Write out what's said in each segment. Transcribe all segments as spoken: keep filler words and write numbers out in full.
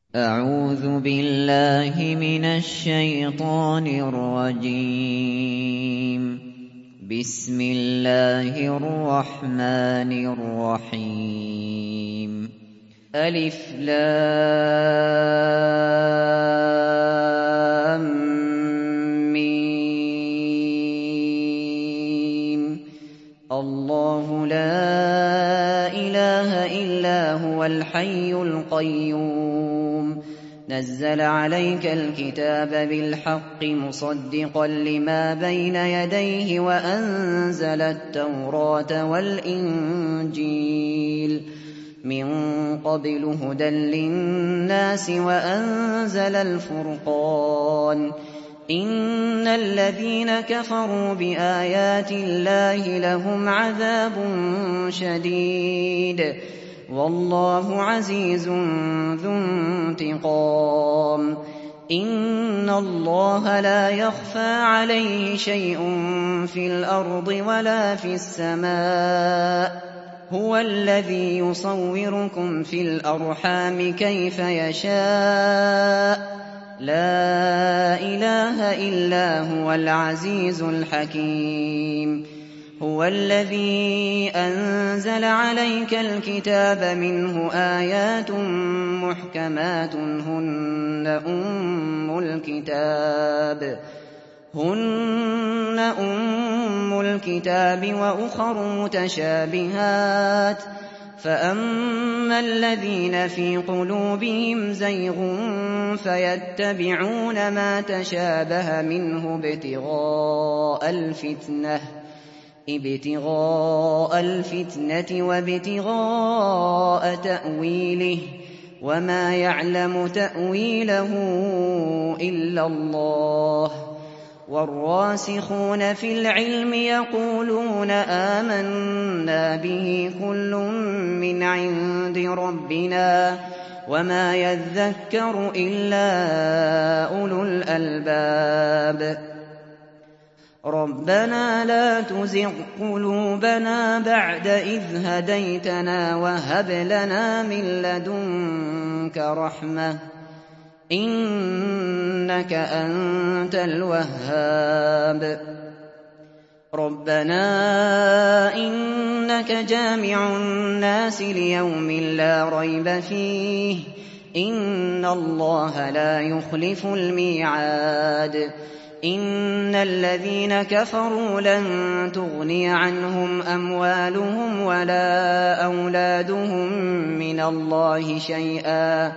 أعوذ بالله من الشيطان الرجيم. بسم الله الرحمن الرحيم. ألف لام ميم. الله لا إله إلا هو الحي القيوم. نزل عليك الكتاب بالحق مصدقا لما بين يديه وأنزل التوراة والإنجيل من قبل هدى للناس وأنزل الفرقان. إن الذين كفروا بآيات الله لهم عذاب شديد والله عزيز ذو انتقام. إن الله لا يخفى عليه شيء في الأرض ولا في السماء. هو الذي يصوركم في الأرحام كيف يشاء. لا إله إلا هو العزيز الحكيم. هو الذي أنزل عليك الكتاب منه آيات محكمات هن أم الكتاب هن أم الكتاب وأخر متشابهات. فأما الذين في قلوبهم زيغ فيتبعون ما تشابه منه ابتغاء الفتنة ابتغاء الفتنة وابتغاء تأويله وما يعلم تأويله إلا الله. والراسخون في العلم يقولون آمنا به كل من عند ربنا وما يذكر إلا أولو الألباب. ربنا لا تزغ قلوبنا بعد إذ هديتنا وهب لنا من لدنك رحمة إنك أنت الوهاب. ربنا إنك جامع الناس ليوم لا ريب فيه إن الله لا يخلف الميعاد. إن الذين كفروا لن تغني عنهم أموالهم ولا أولادهم من الله شيئا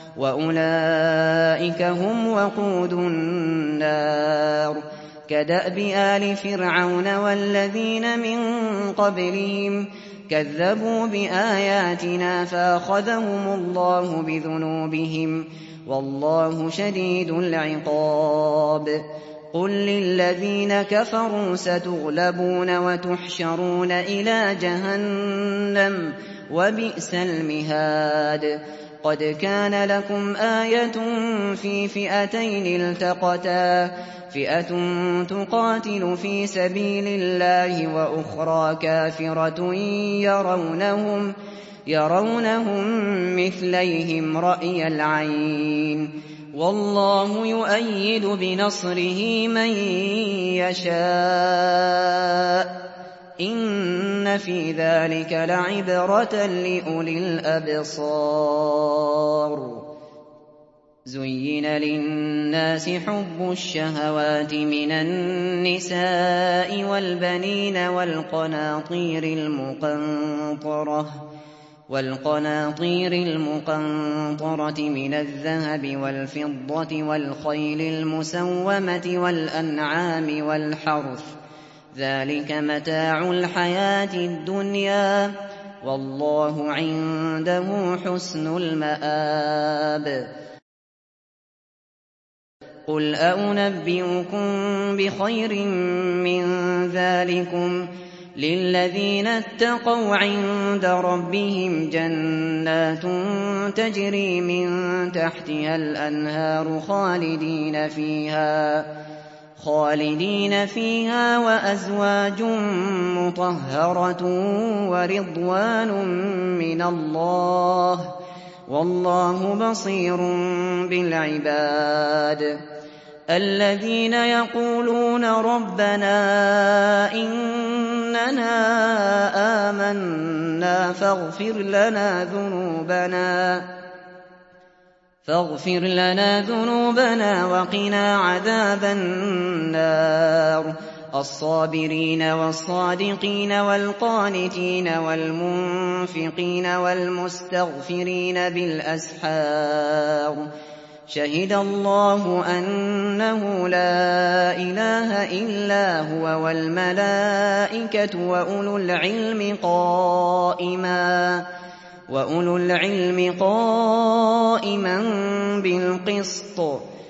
وأولئك هم وقود النار. كدأب آل فرعون والذين من قبلهم كذبوا بآياتنا فأخذهم الله بذنوبهم والله شديد العقاب. قل للذين كفروا ستغلبون وتحشرون إلى جهنم وبئس المهاد. قد كان لكم آية في فئتين التقتا فئة تقاتل في سبيل الله وأخرى كافرة يرونهم يرونهم مثليهم رأي العين والله يؤيد بنصره من يشاء. إن في ذلك لعبرة لأولي الأبصار. زين للناس حب الشهوات من النساء والبنين والقناطير المقنطرة والقناطير المقنطرة من الذهب والفضة والخيل المسومة والأنعام والحرث ذلك متاع الحياة الدنيا والله عنده حسن المآب. قل أنبئكم بخير من ذلكم للذين اتقوا عند ربهم جنات تجري من تحتها الأنهار خالدين فيها خالدين فيها وأزواج مطهرة ورضوان من الله والله بصير بالعباد الذين يقولون ربنا إننا آمنا فاغفر لنا ذنوبنا فاغفر لنا ذنوبنا وقنا عذاب النار الصابرين والصادقين والقانتين والمنفقين والمستغفرين بالأسحار شهد الله أنه لا إله إلا هو والملائكة وأولو العلم قائما وأولو العلم قائما بالقسط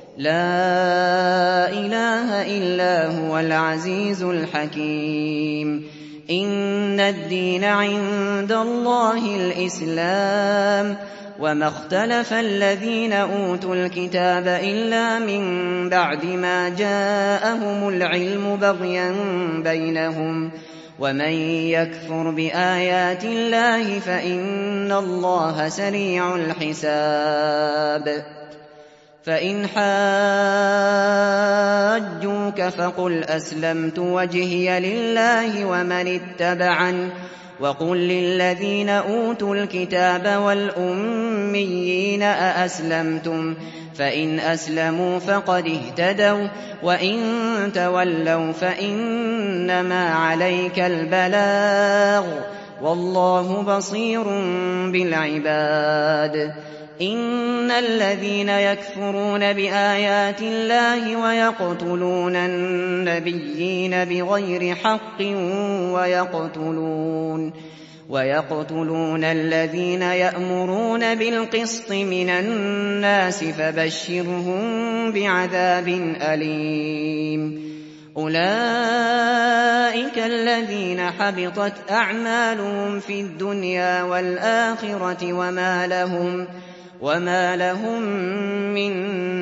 لا إله إلا هو العزيز الحكيم إن الدين عند الله الإسلام وما اختلف الذين أوتوا الكتاب إلا من بعد ما جاءهم العلم بغيا بينهم ومن يكفر بآيات الله فإن الله سريع الحساب فإن حاجوك فقل أسلمت وجهي لله ومن اتبعني وقل للذين أوتوا الكتاب والأميين أأسلمتم فإن أسلموا فقد اهتدوا وإن تولوا فإنما عليك البلاغ والله بصير بالعباد إن الذين يكفرون بآيات الله ويقتلون النبيين بغير حق ويقتلون ويقتلون الذين يأمرون بالقسط من الناس فبشرهم بعذاب أليم أولئك الذين حبطت أعمالهم في الدنيا والآخرة وما لهم وما لهم من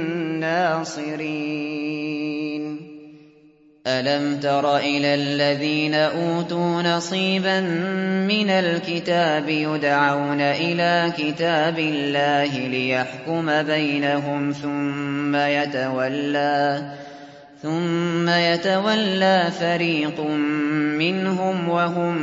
ناصرين ألم تر إلى الذين أوتوا نصيبا من الكتاب يدعون إلى كتاب الله ليحكم بينهم ثم يتولى ثم يتولى فريق منهم وهم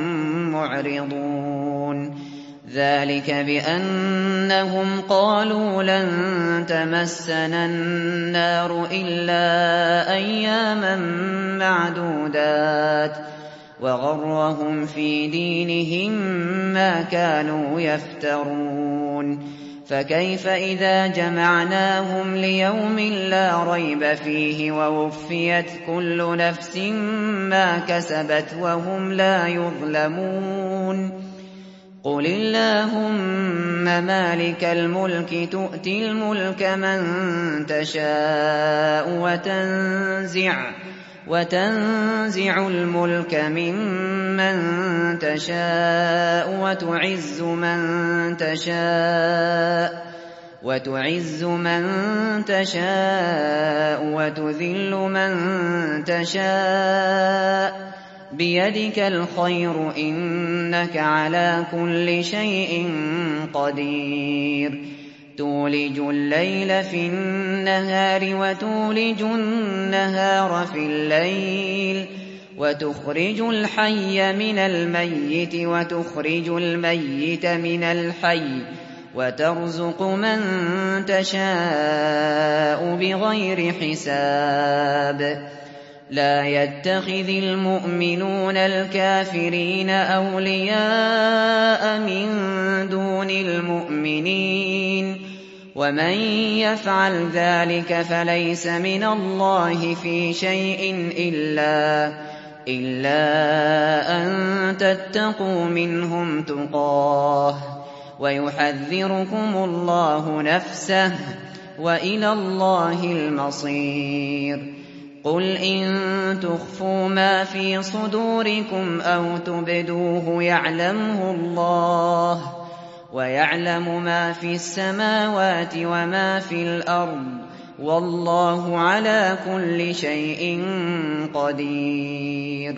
معرضون ذلك بأنهم قالوا لن تمسنا النار إلا أياما معدودات وغرهم في دينهم ما كانوا يفترون فكيف إذا جمعناهم ليوم لا ريب فيه ووفيت كل نفس ما كسبت وهم لا يظلمون قل اللهم مالك الملك تؤتي الملك من تشاء وتنزع وتنزع الملك ممن تشاء وتعز من تشاء وتعز من تشاء وتذل من تشاء بيدك الخير إنك على كل شيء قدير تولج الليل في النهار وتولج النهار في الليل وتخرج الحي من الميت وتخرج الميت من الحي وترزق من تشاء بغير حساب لا يتخذ المؤمنون الكافرين أولياء من دون المؤمنين ومن يفعل ذلك فليس من الله في شيء إلا إلا أن تتقوا منهم تقاه ويحذركم الله نفسه وإلى الله المصير قل إن تخفوا ما في صدوركم أو تبدوه يعلمه الله ويعلم ما في السماوات وما في الأرض والله على كل شيء قدير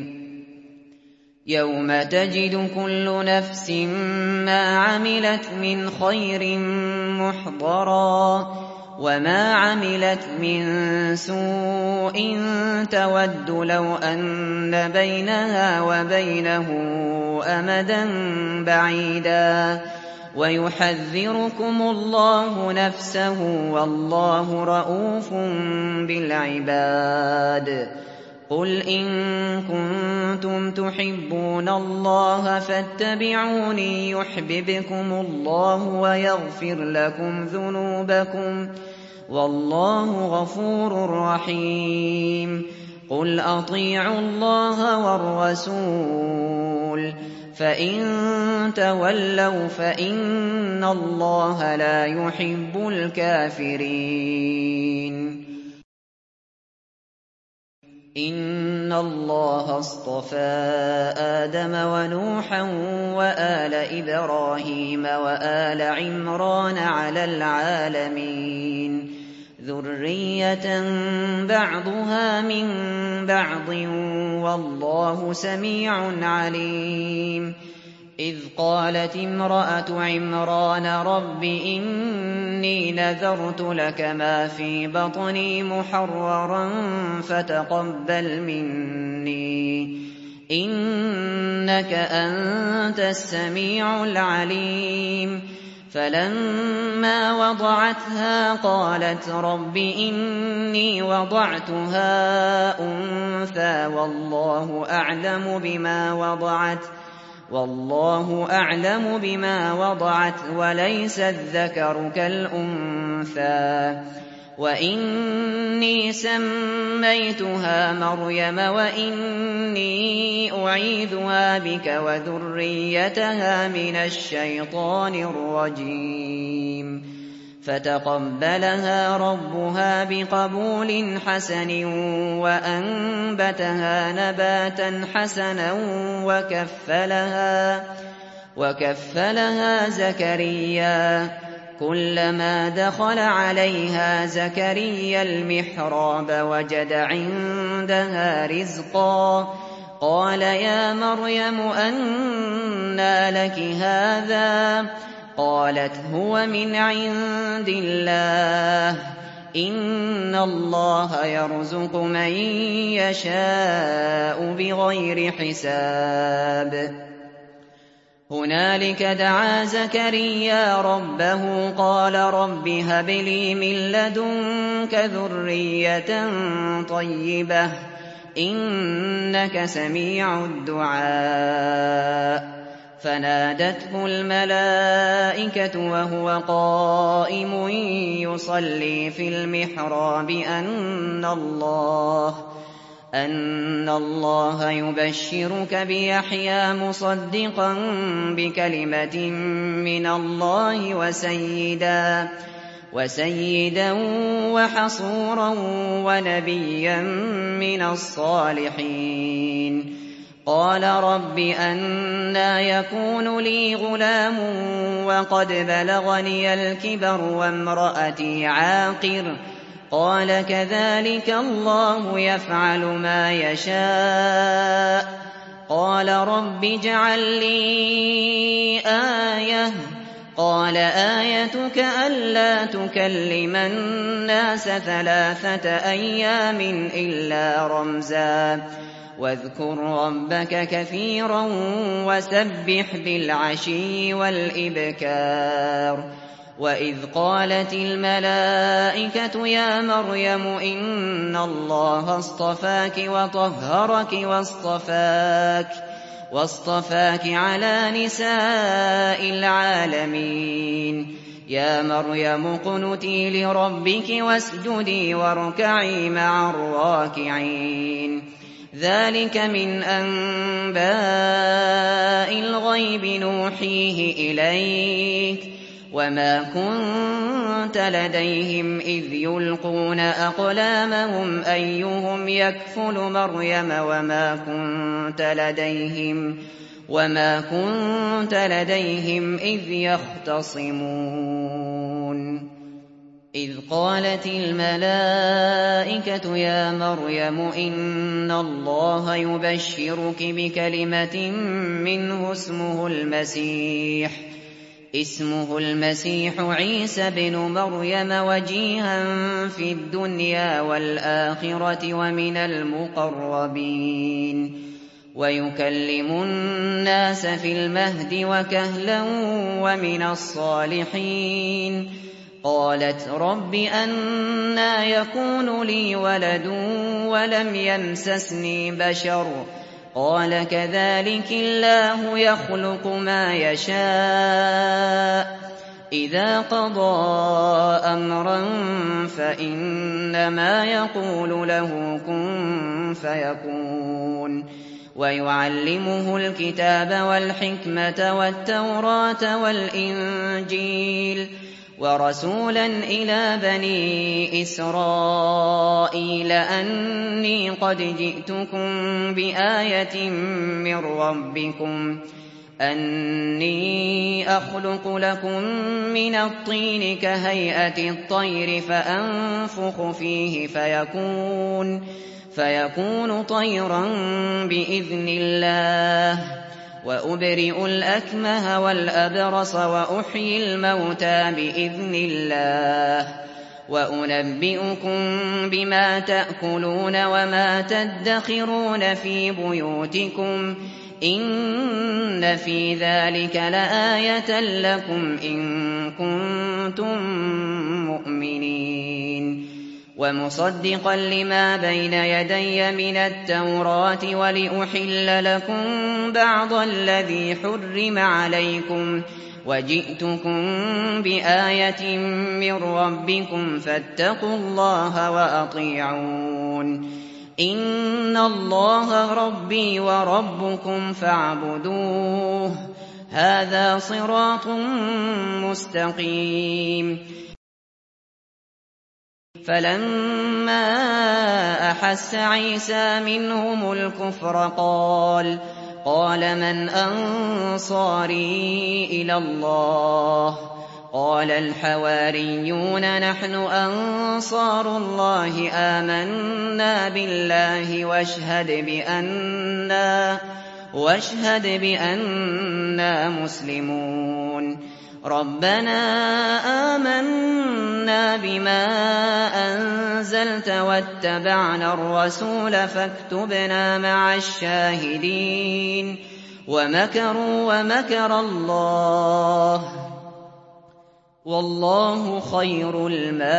يوم تجد كل نفس ما عملت من خير مُحْضَرًا وَمَا عَمِلَتْ مِن سُوءٍ تَوَدُّ لَوْ أَنَّ بَيْنَهَا وَبَيْنَهُ أَمَدًا بَعِيدًا وَيُحَذِّرُكُمُ اللَّهُ نَفْسَهُ وَاللَّهُ رَءُوفٌ بِالْعِبَادِ قُلْ إِن كُنتُمْ تُحِبُّونَ اللَّهَ فَاتَّبِعُونِي يُحْبِبْكُمُ اللَّهُ وَيَغْفِرْ لَكُمْ ذُنُوبَكُمْ وَاللَّهُ غَفُورٌ رَّحِيمٌ قُلْ أَطِيعُوا اللَّهَ وَالرَّسُولَ فَإِن تَوَلَّوْا فَإِنَّ اللَّهَ لَا يُحِبُّ الْكَافِرِينَ إِنَّ اللَّهَ اصْطَفَىٰ آدَمَ وَنُوحًا وَآلَ إِبْرَاهِيمَ وَآلَ عِمْرَانَ عَلَى الْعَالَمِينَ ذُرِّيَّةً بَعْضُهَا مِن بَعْضٍ وَاللَّهُ سَمِيعٌ عَلِيمٌ إِذْ قَالَتِ امْرَأَتُ عِمْرَانَ رَبِّ إِنِّي نَذَرْتُ لَكَ مَا فِي بَطْنِي مُحَرَّرًا فَتَقَبَّلْ مِنِّي إِنَّكَ أَنتَ السَّمِيعُ الْعَلِيمُ فَلَمَّا وَضَعَتْهَا قَالَتْ رَبِّ إِنِّي وَضَعْتُهَا أُنثَىٰ وَاللَّهُ أَعْلَمُ بِمَا وَضَعَتْ وَاللَّهُ أَعْلَمُ بِمَا وَضَعَتْ وَلَيْسَ الذَّكَرُ كَالْأُنثَىٰ وَإِنِّي سَمَّيْتُهَا مَرْيَمَ وَإِنِّي أُعِيذُهَا بِكَ وَذُرِّيَّتَهَا مِنَ الشَّيْطَانِ الرَّجِيمِ فَتَقَبَّلَهَا رَبُّهَا بِقَبُولٍ حَسَنٍ وَأَنبَتَهَا نَبَاتًا حَسَنًا وَكَفَّلَهَا وَكَفَّلَهَا زَكَرِيَّا كُلَّمَا دَخَلَ عَلَيْهَا زَكَرِيَّا الْمِحْرَابَ وَجَدَ عِندَهَا رِزْقًا قَالَ يَا مَرْيَمُ أَنَّىٰ لَكِ هَٰذَا قَالَتْ هُوَ مِنْ عِندِ اللَّهِ إِنَّ اللَّهَ يَرْزُقُ مَن يَشَاءُ بِغَيْرِ حِسَابٍ هُنَالِكَ دَعَا زَكَرِيَّا رَبَّهُ قَالَ رَبِّ هَبْ لِي مِن لَّدُنكَ ذُرِّيَّةً طَيِّبَةً إِنَّكَ سَمِيعُ الدُّعَاءِ فَنَادَتْهُ الْمَلَائِكَةُ وَهُوَ قَائِمٌ يُصَلِّي فِي الْمِحْرَابِ أَنَّ اللَّهَ أَنَّ اللَّهَ يُبَشِّرُكَ بِيَحْيَىٰ مُصَدِّقًا بِكَلِمَةٍ مِّنَ اللَّهِ وَسَيِّدًا وَسَيِّدًا وَحَصُورًا وَنَبِيًّا مِّنَ الصَّالِحِينَ قَالَ رَبِّ أَنَّىٰ يَكُونُ لِي غُلَامٌ وَقَدْ بَلَغَنِيَ الْكِبَرُ وَامْرَأَتِي عَاقِرٌ قَالَ كَذَٰلِكَ اللَّهُ يَفْعَلُ مَا يَشَاءُ قَالَ رَبِّ اجْعَل لِّي آيَةً قَالَ آيَتُكَ أَلَّا تُكَلِّمَ النَّاسَ ثَلَاثَةَ أَيَّامٍ إِلَّا رَمْزًا وَاذْكُر رَّبَّكَ كَثِيرًا وَسَبِّحْ بِالْعَشِيِّ وَالْإِبْكَارِ وَإِذْ قَالَتِ الْمَلَائِكَةُ يَا مَرْيَمُ إِنَّ اللَّهَ اصْطَفَاكِ وَطَهَّرَكِ وَاصْطَفَاكِ وَاصْطَفَاكِ عَلَىٰ نِسَاءِ الْعَالَمِينَ يَا مَرْيَمُ اقْنُتِي لِرَبِّكِ وَاسْجُدِي وَارْكَعِي مَعَ الرَّاكِعِينَ ذَٰلِكَ مِنْ أَنبَاءِ الْغَيْبِ نُوحِيهِ إِلَيْكَ ۖ وَمَا كُنتَ لَدَيْهِمْ إِذْ يُلْقُونَ أَقْلَامَهُمْ أَيُّهُمْ يَكْفُلُ مَرْيَمَ وَمَا كُنتَ لَدَيْهِمْ وَمَا كُنتَ لَدَيْهِمْ إِذْ يَخْتَصِمُونَ إِذْ قَالَتِ الْمَلَائِكَةُ يَا مَرْيَمُ إِنَّ اللَّهَ يُبَشِّرُكِ بِكَلِمَةٍ مِّنْهُ اسْمُهُ الْمَسِيحُ اسمه المسيح عيسى ابن مريم وجيها في الدنيا والآخرة ومن المقربين ويكلم الناس في المهد وكهلا ومن الصالحين. قالت رب أنى يكون لي ولد ولم يمسسني بشر قال كذلك الله يخلق ما يشاء إذا قضى أمرا فإنما يقول له كن فيكون. ويعلمه الكتاب والحكمة والتوراة والإنجيل ورسولا إلى بني إسرائيل أني قد جئتكم بآية من ربكم أني أخلق لكم من الطين كهيئة الطير فأنفخ فيه فيكون فيكون طيرا بإذن الله وأبرئ الأكمه والأبرص وأحيي الموتى بإذن الله وأنبئكم بما تأكلون وما تدخرون في بيوتكم إن في ذلك لآية لكم إن كنتم مؤمنين. ومصدقا لما بين يدي من التوراة ولأحل لكم بعض الذي حرم عليكم وجئتكم بآية من ربكم فاتقوا الله وأطيعون. إن الله ربي وربكم فاعبدوه هذا صراط مستقيم. فلما أحس عيسى منهم الكفر قال قال من أنصاري إلى الله قال الحواريون نحن أنصار الله آمنا بالله واشهد بأننا, واشهد بأننا مسلمون. ربنا آمنا بما أنزلت واتبعنا الرسول فاكتبنا مع الشاهدين. ومكروا ومكر الله والله خير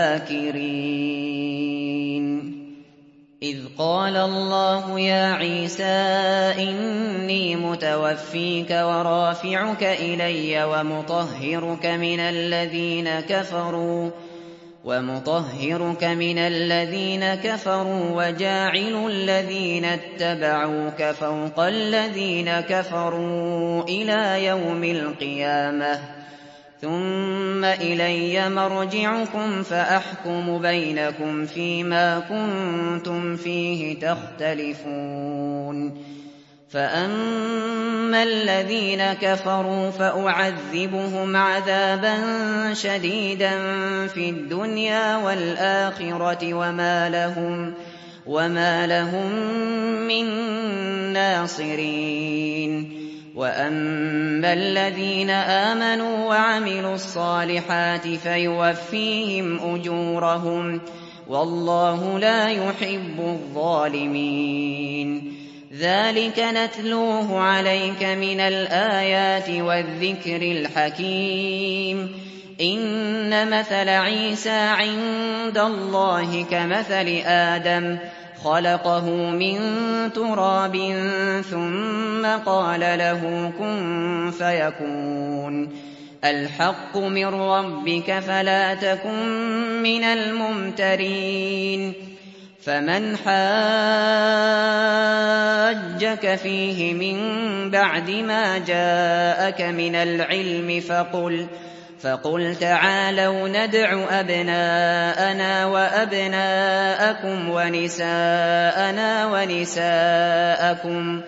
الماكرين. إذ قال الله يا عيسى إني متوفيك ورافعك إلي ومطهرك من الذين كفروا ومطهرك من الذين كفروا وجاعل الذين اتبعوك فوق الذين كفروا إلى يوم القيامة ثم إلي مرجعكم فأحكم بينكم فيما كنتم فيه تختلفون. فأما الذين كفروا فأعذبهم عذابا شديدا في الدنيا والآخرة وما لهم, وما لهم من ناصرين. وأما الذين آمنوا وعملوا الصالحات فيوفيهم أجورهم والله لا يحب الظالمين. ذلك نتلوه عليك من الآيات والذكر الحكيم. إن مثل عيسى عند الله كمثل آدم خلقه من تراب ثم قال له كن فيكون. الحق من ربك فلا تكن من الممترين. فمن حاجك فيه من بعد ما جاءك من العلم فقل فقل تعالوا ندع أبناءنا وأبناءكم ونساءنا ونساءكم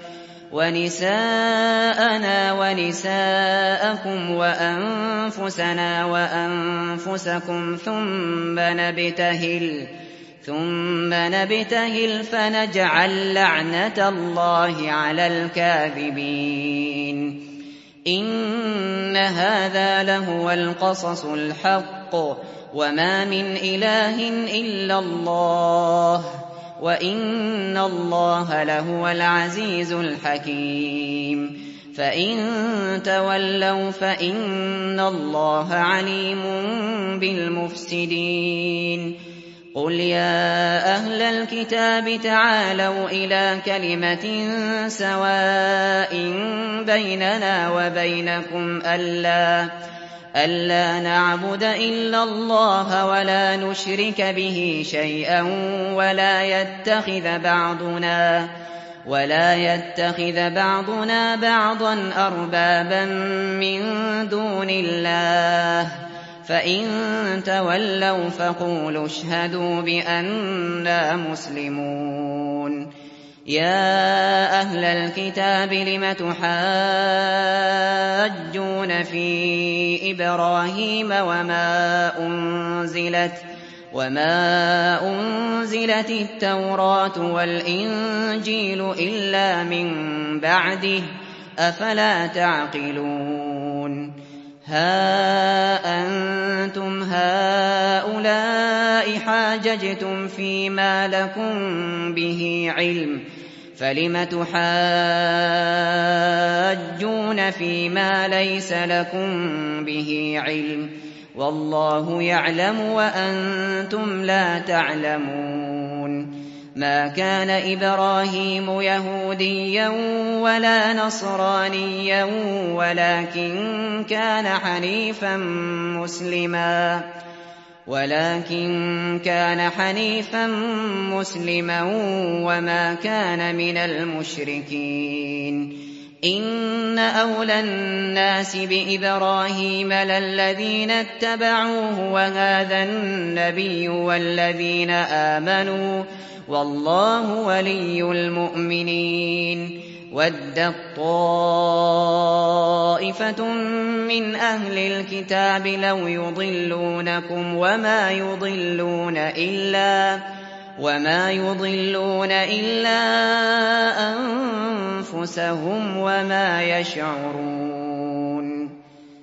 ونساءنا ونساءكم وأنفسنا وأنفسكم ثم نبتهل ثم نبتهل فنجعل لعنة الله على الكاذبين. إِنَّ هَٰذَا لَهُوَ الْقَصَصُ الْحَقُّ وَمَا مِنْ إِلَٰهٍ إِلَّا اللَّهُ وَإِنَّ اللَّهَ لَهُوَ الْعَزِيزُ الْحَكِيمُ فَإِن تَوَلَّوْا فَإِنَّ اللَّهَ عَلِيمٌ بِالْمُفْسِدِينَ قُلْ يَا أَهْلَ الْكِتَابِ تَعَالَوْا إِلَىٰ كَلِمَةٍ سَوَاءٍ بَيْنَنَا وَبَيْنَكُمْ أَلَّا أَلَّا نَعْبُدَ إِلَّا اللَّهَ وَلَا نُشْرِكَ بِهِ شَيْئًا وَلَا يَتَّخِذَ بَعْضُنَا وَلَا يَتَّخِذَ بَعْضُنَا بَعْضًا أَرْبَابًا مِّن دُونِ اللَّهِ ۚ فَإِن تَوَلَّوْا فَقُولُوا اشْهَدُوا بِأَنَّا مُسْلِمُونَ يَا أَهْلَ الْكِتَابِ لِمَ تُحَاجُّونَ فِي إِبْرَاهِيمَ وَمَا أُنزِلَتْ وَمَا أُنزِلَتِ التَّوْرَاةُ وَالْإِنجِيلُ إِلَّا مِن بَعْدِهِ ۚ أَفَلَا تَعْقِلُونَ هَا أَنتُمْ هَٰؤُلَاءِ حَاجَجْتُمْ فِيمَا لَكُم بِهِ عِلْمٌ فَلِمَ تُحَاجُّونَ فِيمَا لَيْسَ لَكُم بِهِ عِلْمٌ وَاللَّهُ يَعْلَمُ وَأَنتُمْ لَا تَعْلَمُونَ مَا كَانَ إِبْرَاهِيمُ يَهُودِيًّا وَلَا نَصْرَانِيًّا وَلَٰكِن كَانَ حَنِيفًا مُّسْلِمًا ولكن كان حنيفا مسلما وما كان من المشركين إن أولى الناس بإبراهيم للذين اتبعوه وهذا النبي والذين آمنوا والله ولي المؤمنين وَدَّت طَّائِفَةٌ مِّنْ أَهْلِ الْكِتَابِ لَوْ يُضِلُّونَكُمْ وَمَا يُضِلُّونَ إِلَّا وَمَا يُضِلُّونَ إِلَّا أَنفُسَهُمْ وَمَا يَشْعُرُونَ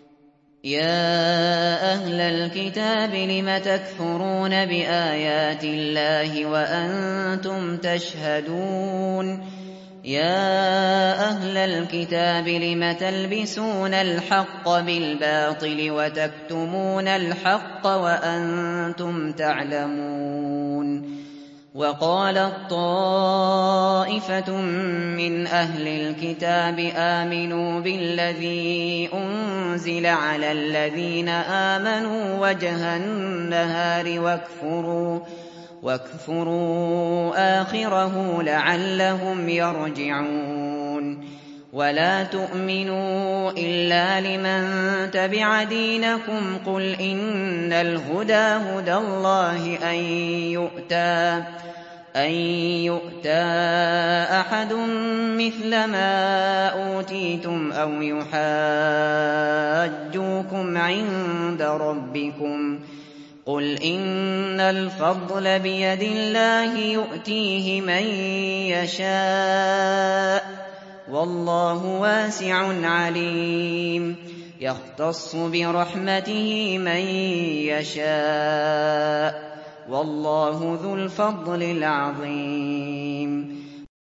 يَا أَهْلَ الْكِتَابِ لِمَ تَكْفُرُونَ بِآيَاتِ اللَّهِ وَأَنتُمْ تَشْهَدُونَ يَا أَهْلَ الْكِتَابِ لِمَ تَلْبِسُونَ الْحَقَّ بِالْبَاطِلِ وَتَكْتُمُونَ الْحَقَّ وَأَنتُمْ تَعْلَمُونَ وَقَالَت طَّائِفَةٌ مِّنْ أَهْلِ الْكِتَابِ آمِنُوا بِالَّذِي أُنزِلَ عَلَى الَّذِينَ آمَنُوا وَجْهَ النَّهَارِ وَاكْفُرُوا وَاكْفُرُوا آخِرَهُ لَعَلَّهُمْ يَرْجِعُونَ وَلَا تُؤْمِنُوا إِلَّا لِمَن تَبِعَ دِينَكُمْ قُلْ إِنَّ الْهُدَىٰ هُدَى اللَّهِ أَن يُؤْتَىٰ أَن يُؤْتَىٰ أَحَدٌ مِّثْلَ مَا أُوتِيتُمْ أَوْ يُحَاجُّوكُمْ عِندَ رَبِّكُمْ قُلْ إِنَّ الْفَضْلَ بِيَدِ اللَّهِ يُؤْتِيهِ مَن يَشَاءُ ۗ وَاللَّهُ وَاسِعٌ عَلِيمٌ يَخْتَصُّ بِرَحْمَتِهِ مَن يَشَاءُ ۗ وَاللَّهُ ذُو الْفَضْلِ الْعَظِيمِ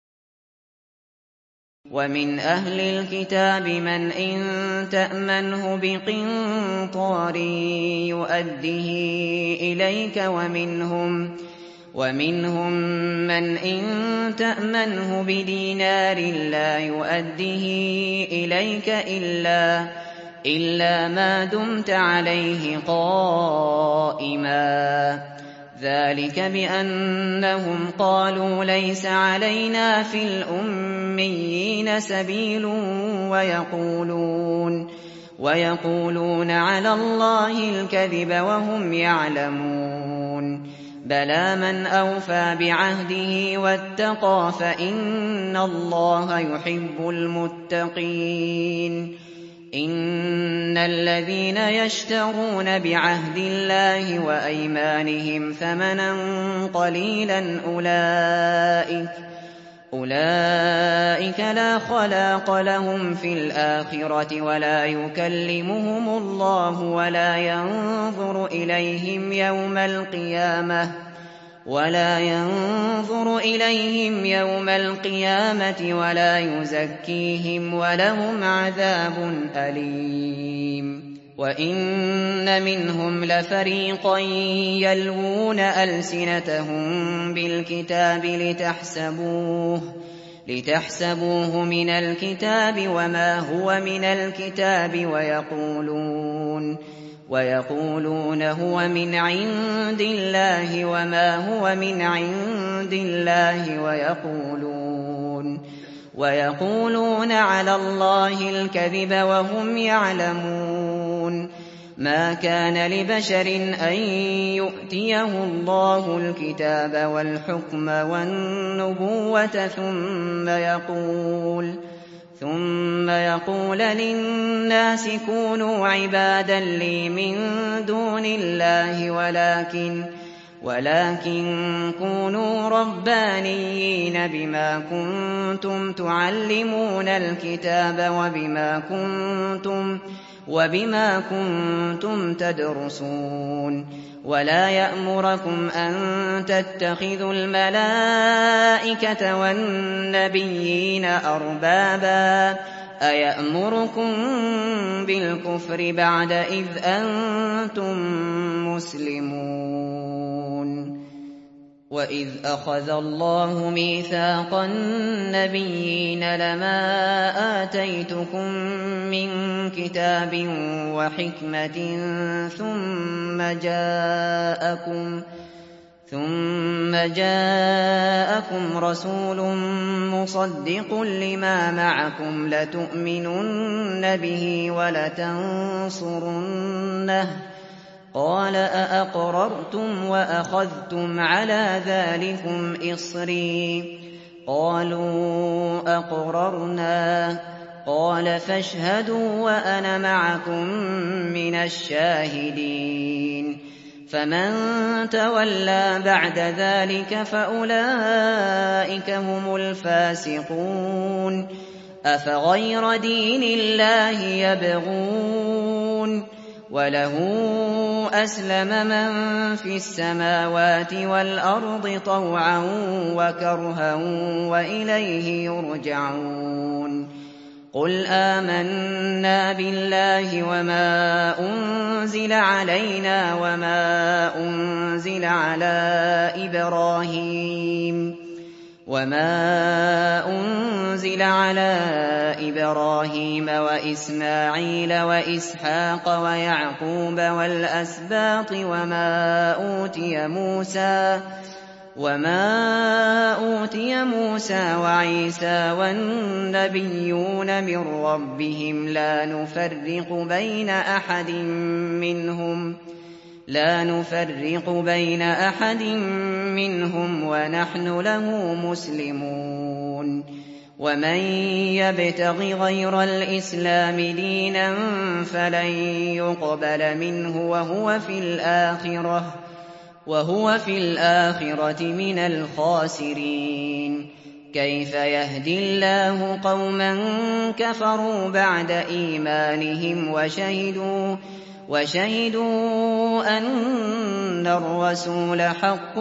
وَمِنْ أَهْلِ الْكِتَابِ مَنْ إِن تَأْمَنْهُ بِقِنطَارٍ يُؤَدِّهِ إِلَيْكَ وَمِنْهُمْ وَمِنْهُم مَّنْ إِن تَأْمَنْهُ بِدِينَارٍ لَّا يُؤَدِّهِ إِلَيْكَ إِلَّا إِلَّا مَا دُمْتَ عَلَيْهِ قَائِمًا ۗ ذَٰلِكَ بِأَنَّهُمْ قَالُوا لَيْسَ عَلَيْنَا فِي الْأُمِّيِّينَ سَبِيلٌ وَيَقُولُونَ وَيَقُولُونَ عَلَى اللَّهِ الْكَذِبَ وَهُمْ يَعْلَمُونَ بَلَىٰ مَنْ أَوْفَىٰ بِعَهْدِهِ وَاتَّقَىٰ فَإِنَّ اللَّهَ يُحِبُّ الْمُتَّقِينَ إِنَّ الَّذِينَ يَشْتَرُونَ بِعَهْدِ اللَّهِ وَأَيْمَانِهِمْ ثَمَنًا قَلِيلًا أُولَٰئِكَ أولئك لا خلاق لهم في الآخرة ولا يكلمهم الله ولا ينظر إليهم يوم القيامة ولا ينظر إليهم يوم القيامة ولا يزكيهم ولهم عذاب أليم. وإن منهم لفريقا يلوون ألسنتهم بالكتاب لتحسبوه لتحسبوه من الكتاب وما هو من الكتاب ويقولون ويقولون هو من عند الله وما هو من عند الله ويقولون ويقولون على الله الكذب وهم يعلمون. ما كان لبشر أن يؤتيه الله الكتاب والحكم والنبوة ثم يقول ثم يقول للناس كونوا عبادا لي من دون الله ولكن ولكن كونوا ربانيين بما كنتم تعلمون الكتاب وبما كنتم وبما كنتم تدرسون. ولا يأمركم أن تتخذوا الملائكة والنبيين أربابا أيأمركم بالكفر بعد إذ أنتم مسلمون. وإذ أخذ الله ميثاق النبيين لما آتيتكم من كتاب وحكمة ثم جاءكم ثم جاءكم رسول مصدق لما معكم لتؤمنن به ولتنصرنه قال أأقررتم وأخذتم على ذلكم إصري قالوا أقررنا قال فاشهدوا وأنا معكم من الشاهدين. فمن تولى بعد ذلك فأولئك هم الفاسقون. أفغير دين الله يبغون وله أسلم من في السماوات والأرض طوعا وكرها وإليه يرجعون. قل آمنا بالله وما أنزل علينا وما أنزل على إبراهيم وما أنزل على إبراهيم وإسماعيل وإسحاق ويعقوب والأسباط وما أوتي موسى وما أوتي موسى وعيسى والنبيون من ربهم لا نفرق بين أحد منهم لا نفرق بين أحد منهم ونحن له مسلمون. ومن يبتغ غير الإسلام دينا فلن يقبل منه وهو في الآخرة وهو في الآخرة من الخاسرين. كيف يهدي الله قوما كفروا بعد إيمانهم وشهدوا وشهدوا أن الرسول حق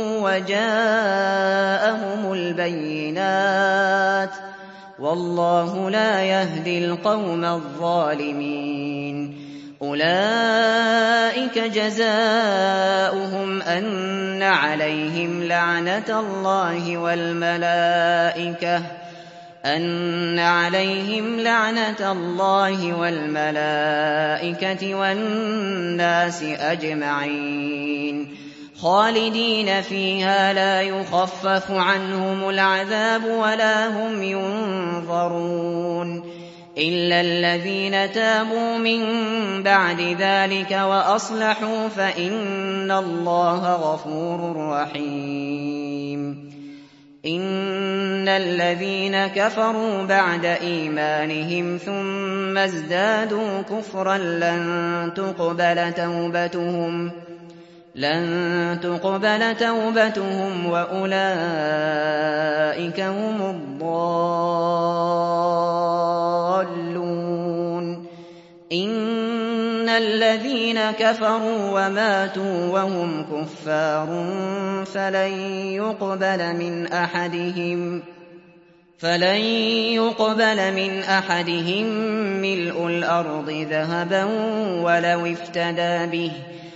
وجاءهم البينات والله لا يهدي القوم الظالمين. أولئك جزاؤهم أن عليهم لعنة الله والملائكة أن عليهم لعنة الله والملائكة والناس أجمعين خالدين فيها لا يخفف عنهم العذاب ولا هم ينظرون إلا الذين تابوا من بعد ذلك وأصلحوا فإن الله غفور رحيم. إن الذين كفروا بعد إيمانهم ثم ازدادوا كفرا لن تقبل توبتهم لن تقبل توبتهم وأولئك هم الضالون. إن الذين كفروا وماتوا وهم كفار فلن يقبل من أحدهم فلن يقبل من أحدهم ملء الأرض ذهبا ولو افتدى به،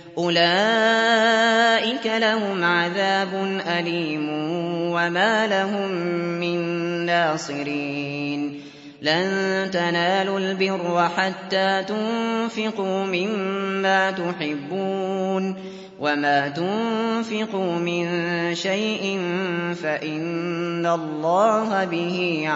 أولئك لهم عذاب أليم وما لهم من ناصرين. لن تنالوا البر حتى تنفقوا مما تحبون، وما تنفقوا من شيء فإن الله به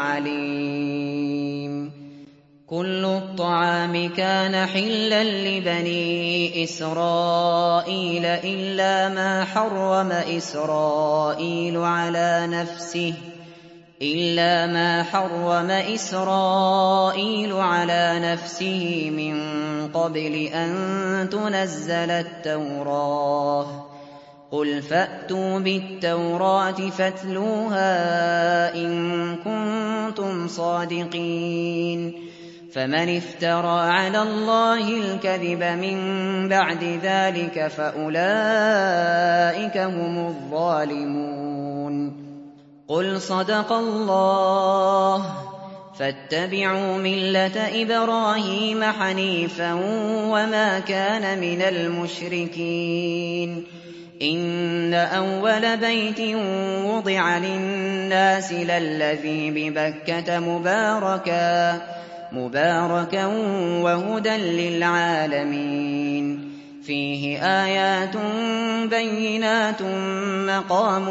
عليم. كل الطعام كان حلا لبني إسرائيل إلا ما حرم إسرائيل على نفسه إلا ما حرم إسرائيل على نفسه من قبل أن تنزل التوراة. قل فأتوا بالتوراة فاتلوها إن كنتم صادقين. فمن افترى على الله الكذب من بعد ذلك فأولئك هم الظالمون. قل صدق الله، فاتبعوا ملة إبراهيم حنيفا وما كان من المشركين. إن أول بيت وضع للناس للذي ببكة مباركا مباركا وهدى للعالمين. فيه آيات بينات مقام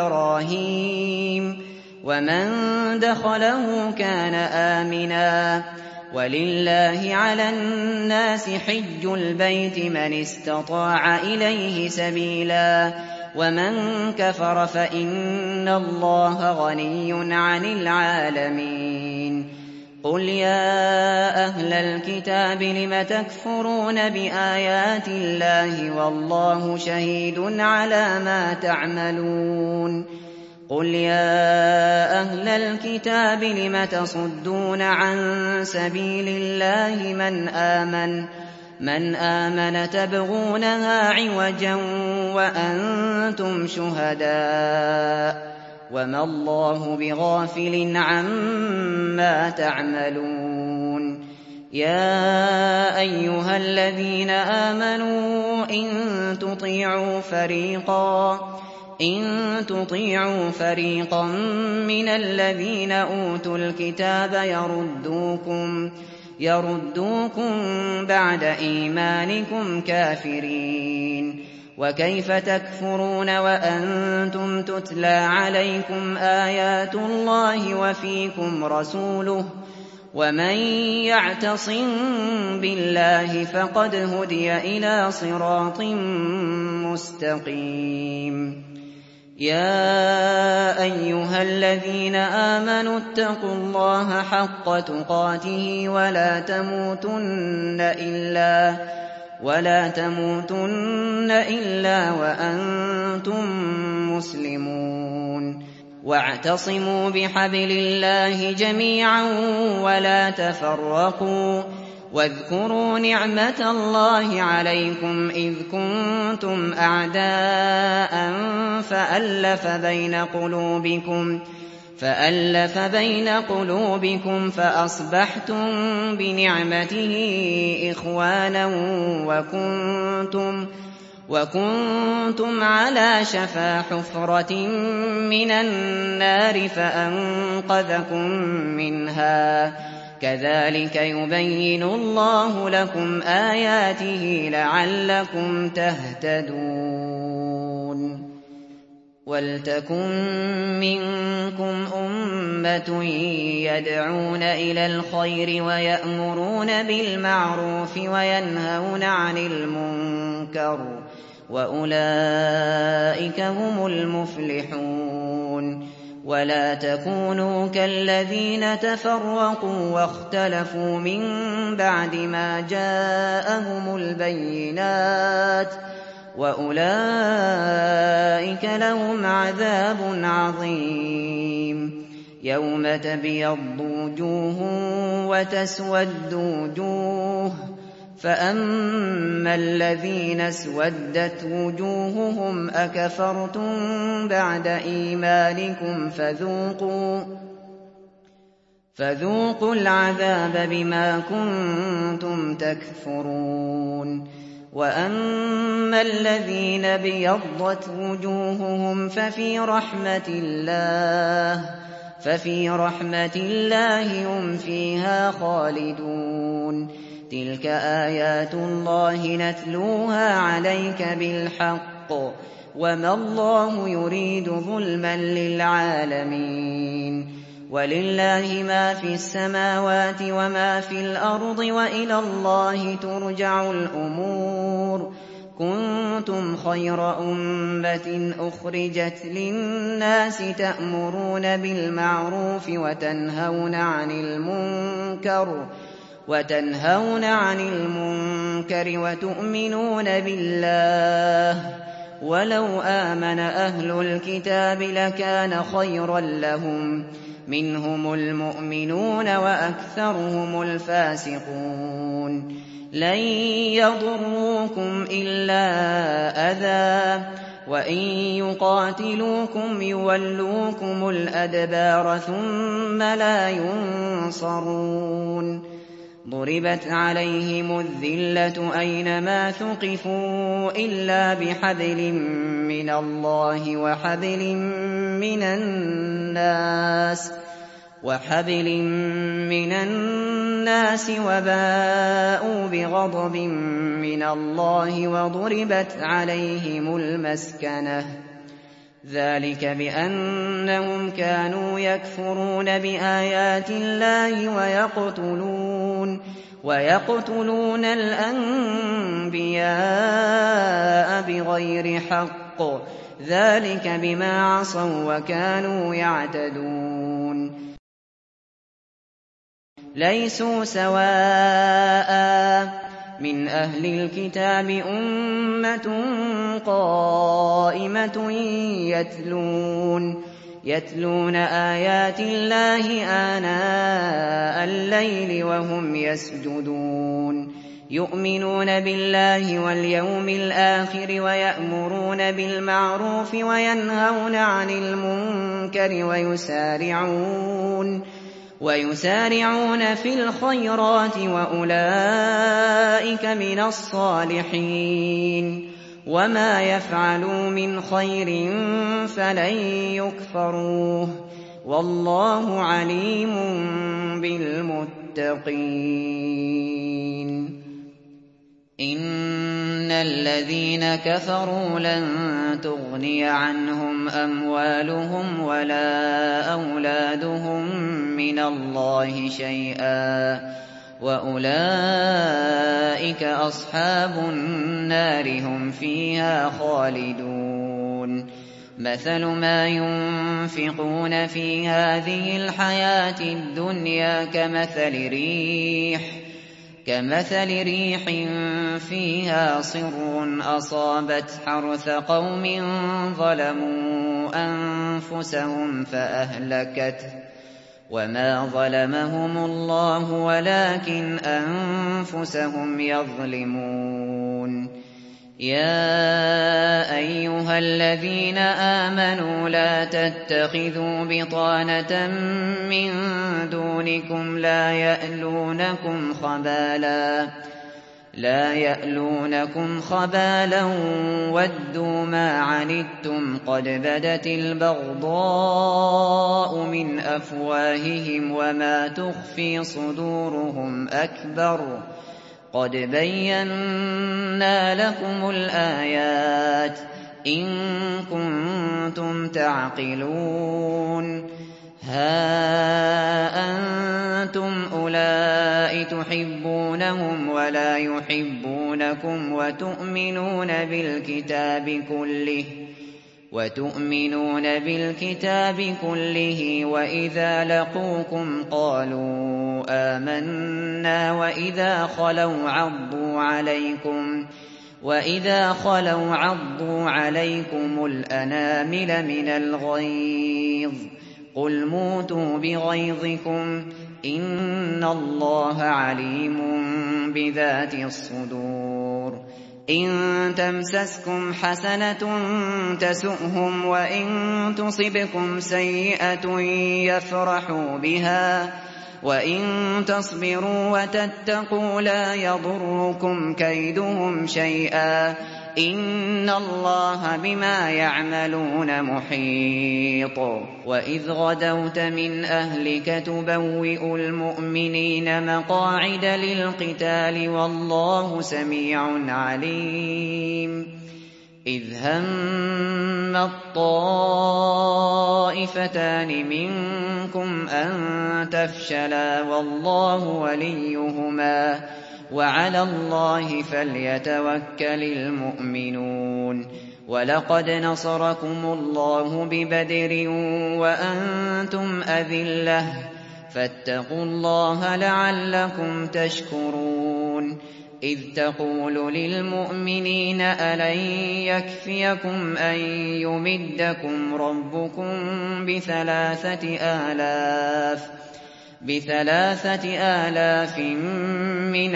إبراهيم ومن دخله كان آمنا. ولله على الناس حج البيت من استطاع إليه سبيلا، ومن كفر فإن الله غني عن العالمين. قل يا أهل الكتاب لم تكفرون بآيات الله والله شهيد على ما تعملون. قل يا أهل الكتاب لم تصدون عن سبيل الله من آمن من آمن تبغونها عوجا وأنتم شهداء وما الله بغافل عما تعملون. يا أيها الذين آمنوا إن تطيعوا فريقا إن تطيعوا فريقا من الذين أوتوا الكتاب يردوكم يردوكم بعد إيمانكم كافرين. وكيف تكفرون وأنتم تتلى عليكم آيات الله وفيكم رسوله؟ ومن يعتصم بالله فقد هدي إلى صراط مستقيم. يا أيها الذين آمنوا اتقوا الله حق تقاته ولا تموتن إلا ولا تموتن إلا وأنتم مسلمون. واعتصموا بحبل الله جميعا ولا تفرقوا. واذكروا نعمة الله عليكم إذ كنتم أعداء فألف بين قلوبكم فألف بين قلوبكم فأصبحتم بنعمته إخوانا وكنتم وكنتم على شفا حفرة من النار فأنقذكم منها. كذلك يبين الله لكم آياته لعلكم تهتدون. ولتكن منكم أمة يدعون إلى الخير ويأمرون بالمعروف وينهون عن المنكر وأولئك هم المفلحون. ولا تكونوا كالذين تفرقوا واختلفوا من بعد ما جاءهم البينات وأولئك لهم عذاب عظيم. يوم تبيض وجوه وتسود وجوه، فأما الذين اسودت وجوههم أكفرتم بعد إيمانكم فذوقوا فذوقوا العذاب بما كنتم تكفرون. وأما الذين ابيضت وجوههم ففي رحمة الله ففي رحمة الله هم فيها خالدون. تلك آيات الله نتلوها عليك بالحق، وما الله يريد ظلما للعالمين. ولله ما في السماوات وما في الأرض، وإلى الله ترجع الأمور. كنتم خير أمة أخرجت للناس تأمرون بالمعروف وتنهون عن المنكر وتنهون عن المنكر وتؤمنون بالله. ولو آمن أهل الكتاب لكان خيرا لهم، منهم المؤمنون وأكثرهم الفاسقون. لن يضروكم إلا أذى، وإن يقاتلوكم يولوكم الأدبار ثم لا ينصرون. ضربت عليهم الذلة أينما ثقفوا إلا بحبل من الله وحبل من الناس وحبل من الناس وباءوا بغضب من الله وضربت عليهم المسكنة. ذلك بأنهم كانوا يكفرون بآيات الله ويقتلون ويقتلون الأنبياء بغير حق. ذلك بما عصوا وكانوا يعتدون. ليسوا سواء من أهل الكتاب أمة قائمة يتلون يتلون آيات الله آناء الليل وهم يسجدون. يؤمنون بالله واليوم الآخر ويأمرون بالمعروف وينهون عن المنكر ويسارعون ويسارعون في الخيرات وأولئك من الصالحين. وما يفعلوا من خير فلن يكفروه، والله عليم بالمتقين. إن الذين كفروا لن تغني عنهم أموالهم ولا أولادهم من الله شيئا، وأولئك أصحاب النار هم فيها خالدون. مثل ما ينفقون في هذه الحياة الدنيا كمثل ريح كمثل ريح فيها صر أصابت حرث قوم ظلموا أنفسهم فأهلكته، وما ظلمهم الله ولكن أنفسهم يظلمون. يا أيها الذين آمنوا لا تتخذوا بطانة من دونكم لا يألونكم خبالا لا يألونكم خبالا ودوا ما عنتم قد بدت البغضاء من أفواههم وما تخفي صدورهم أكبر. قد بينا لكم الآيات إن كنتم تعقلون. ها أنتم أولئك تحبونهم ولا يحبونكم وتؤمنون بالكتاب كله وتؤمنون بالكتاب كله وإذا لقوكم قالوا آمنا وإذا خلوا عضوا عليكم وإذا خلوا عضوا عليكم الأنامل من الغيظ قل موتوا بغيظكم إن الله عليم بذات الصدور إن تمسسكم حسنة تسؤهم وإن تصبكم سيئة يفرحوا بها وإن تصبروا وتتقوا لا يضركم كيدهم شيئا إن الله بما يعملون محيط وإذ غدوت من أهلك تبوئ المؤمنين مقاعد للقتال والله سميع عليم إذ هم الطائفتان منكم أن تفشلا والله وليهما وعلى الله فليتوكل المؤمنون ولقد نصركم الله ببدر وأنتم أذلة فاتقوا الله لعلكم تشكرون إذ تقول للمؤمنين ألن يكفيكم أن يمدكم ربكم بثلاثة آلاف بثلاثة آلاف من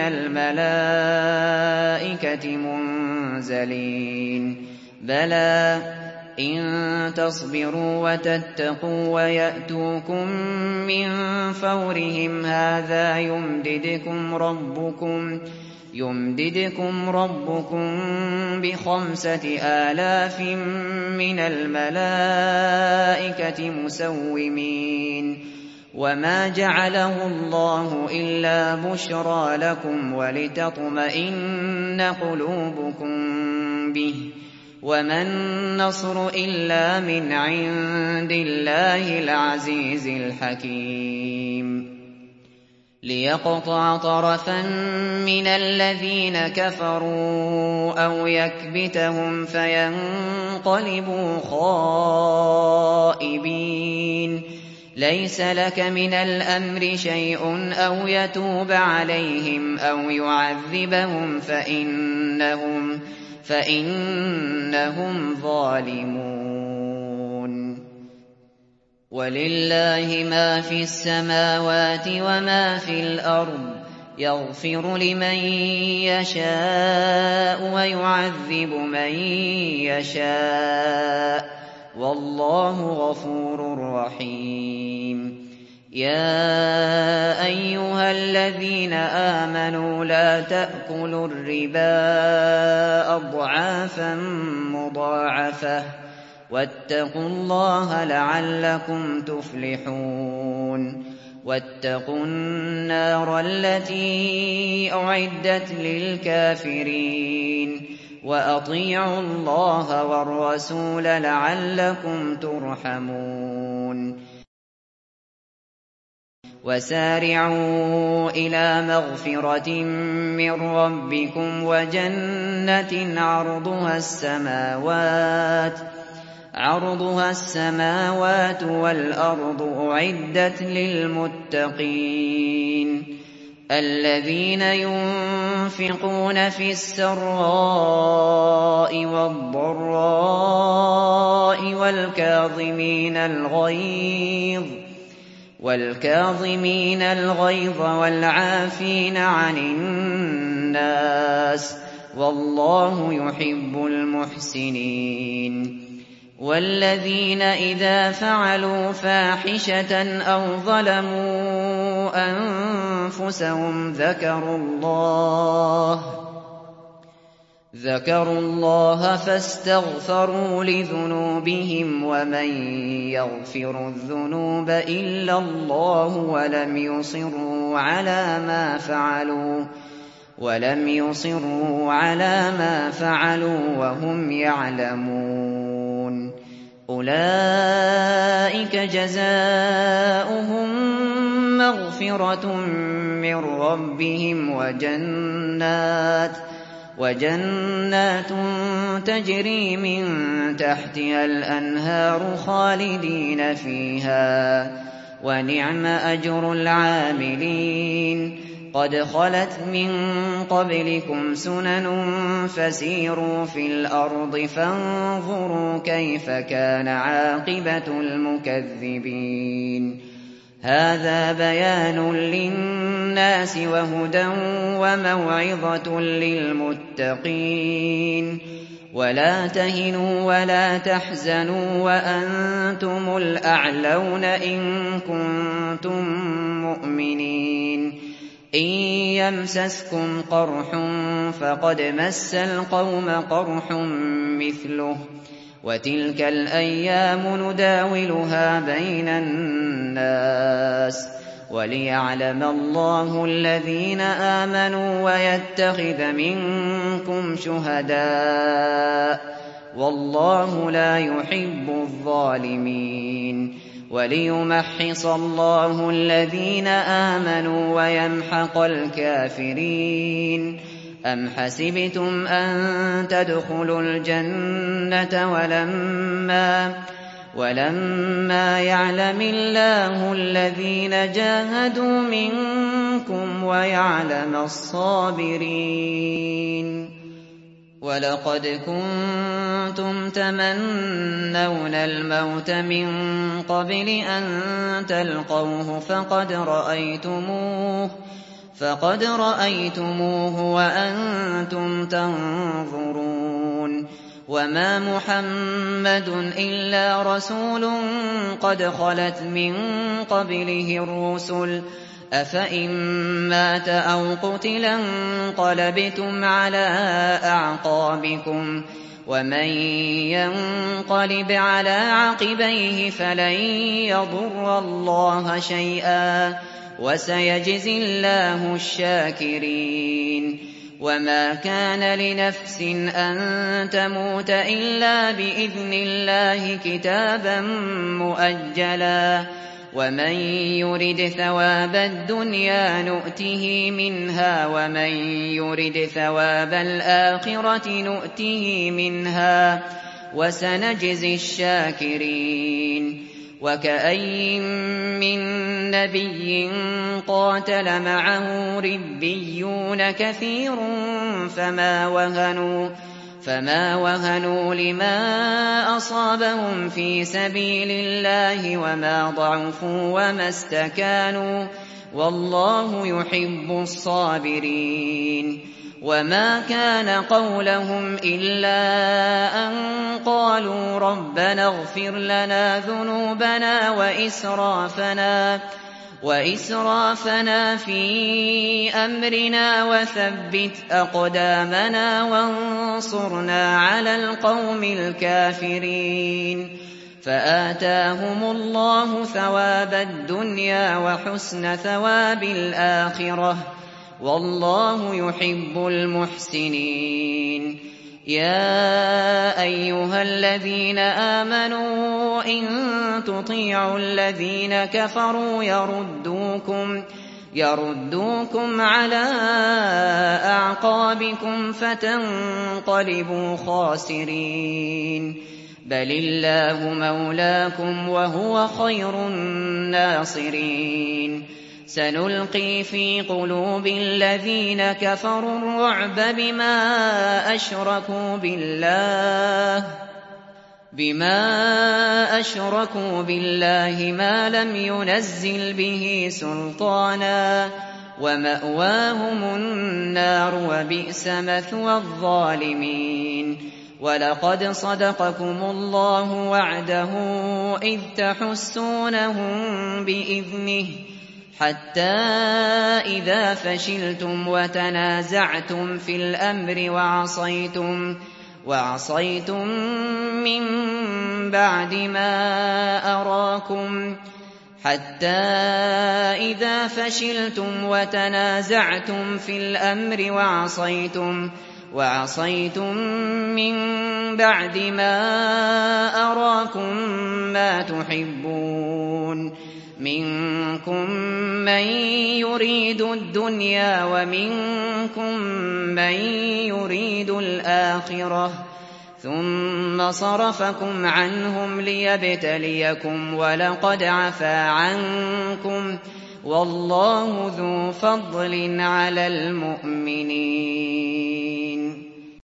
الملائكة منزلين بلى إن تصبروا وتتقوا ويأتوكم من فورهم هذا يمددكم ربكم يمددكم ربكم بخمسة آلاف من الملائكة مسومين وما جعله الله إلا بشرى لكم ولتطمئن قلوبكم به وما النصر إلا من عند الله العزيز الحكيم ليقطع طرفا من الذين كفروا أو يكبتهم فينقلبوا خائبين ليس لك من الأمر شيء أو يتوب عليهم أو يعذبهم فإنهم فإنهم ظالمون ولله ما في السماوات وما في الأرض يغفر لمن يشاء ويعذب من يشاء والله غفور رحيم يا أيها الذين آمنوا لا تأكلوا الربا أضعافا مضاعفة واتقوا الله لعلكم تفلحون واتقوا النار التي أعدت للكافرين وأطيعوا الله والرسول لعلكم ترحمون وسارعوا إلى مغفرة من ربكم وجنة عرضها السماوات عرضها السماوات والأرض أعدت للمتقين الذين ينفقون في السراء والضراء والكاظمين الغيظ والكاظمين الغيظ والعافين عن الناس والله يحب المحسنين والذين إذا فعلوا فاحشة أو ظلموا أنفسهم ذكروا الله ذكروا الله فاستغفروا لذنوبهم ومن يغفر الذنوب إلا الله ولم يصروا على ما فعلوا ولم يصروا على ما فعلوا وهم يعلمون أولئك جزاؤهم مغفرة من ربهم وجنات وجنات تجري من تحتها الأنهار خالدين فيها ونعم أجر العاملين قد خلت من قبلكم سنن فسيروا في الأرض فانظروا كيف كان عاقبة المكذبين هذا بيان للناس وهدى وموعظة للمتقين ولا تهنوا ولا تحزنوا وأنتم الأعلون إن كنتم مؤمنين إن يمسسكم قرح فقد مس القوم قرح مثله وتلك الأيام نداولها بين الناس وليعلم الله الذين آمنوا ويتخذ منكم شهداء والله لا يحب الظالمين وليمحص الله الذين آمنوا ويمحق الكافرين أم حسبتم أن تدخلوا الجنة ولما ولما يعلم الله الذين جاهدوا منكم ويعلم الصابرين ولقد كنتم تمنون الموت من قبل أن تلقوه فقد رأيتموه فقد رأيتموه وأنتم تنظرون وما محمد إلا رسول قد خلت من قبله الرسل أفإن مات أو قتل انقلبتم على أعقابكم ومن ينقلب على عقبيه فلن يضر الله شيئا وسيجزي الله الشاكرين وما كان لنفس أن تموت إلا بإذن الله كتابا مؤجلا ومن يرد ثواب الدنيا نؤته منها ومن يرد ثواب الآخرة نؤته منها وسنجزي الشاكرين وكأين من نبي قاتل معه ربيون كثير فما وهنوا فما وهنوا لما أصابهم في سبيل الله وما ضعفوا وما استكانوا والله يحب الصابرين وما كان قولهم إلا أن قالوا ربنا اغفر لنا ذنوبنا وإسرافنا وإسرافنا في أمرنا وثبت أقدامنا وانصرنا على القوم الكافرين فآتاهم الله ثواب الدنيا وحسن ثواب الآخرة والله يحب المحسنين يا أيها الذين آمنوا إن تطيعوا الذين كفروا يردوكم يردوكم على أعقابكم فتنقلبوا خاسرين بل الله مولاكم وهو خير الناصرين سنلقي في قلوب الذين كفروا الرعب بما أشركوا بالله بما أشركوا بالله ما لم ينزل به سلطانا ومأواهم النار وبئس مثوى الظالمين ولقد صدقكم الله وعده إذ تحسونهم بإذنه حتى إذا فشلتم وتنازعتم في الأمر وعصيتم وعصيتم من بعد ما أراكم حتى إذا فشلتم وتنازعتم في الأمر وعصيتم وعصيتم من بعد ما أراكم ما تحبون منكم من يريد الدنيا ومنكم من يريد الآخرة ثم صرفكم عنهم ليبتليكم ولقد عفا عنكم والله ذو فضل على المؤمنين.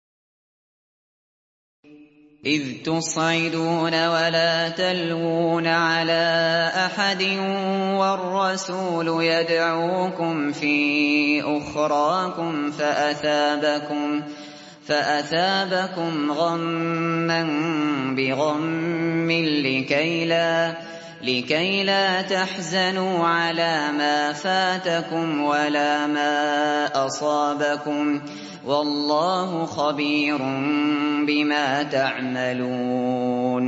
إذ تصعدون ولا تلوون على أحد والرسول يدعوكم في أخراكم فأثابكم فأثابكم غما بغم لكي لا لكي لا تحزنوا على ما فاتكم ولا ما أصابكم والله خبير بما تعملون.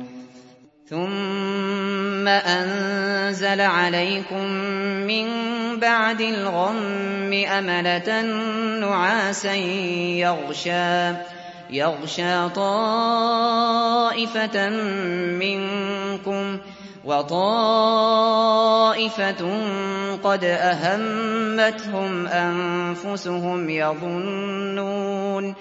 ثم أنزل عليكم من بعد الغم أمنة نعاسا يغشى يغشى طائفة منكم وطائفة قد أهمتهم أنفسهم يظنون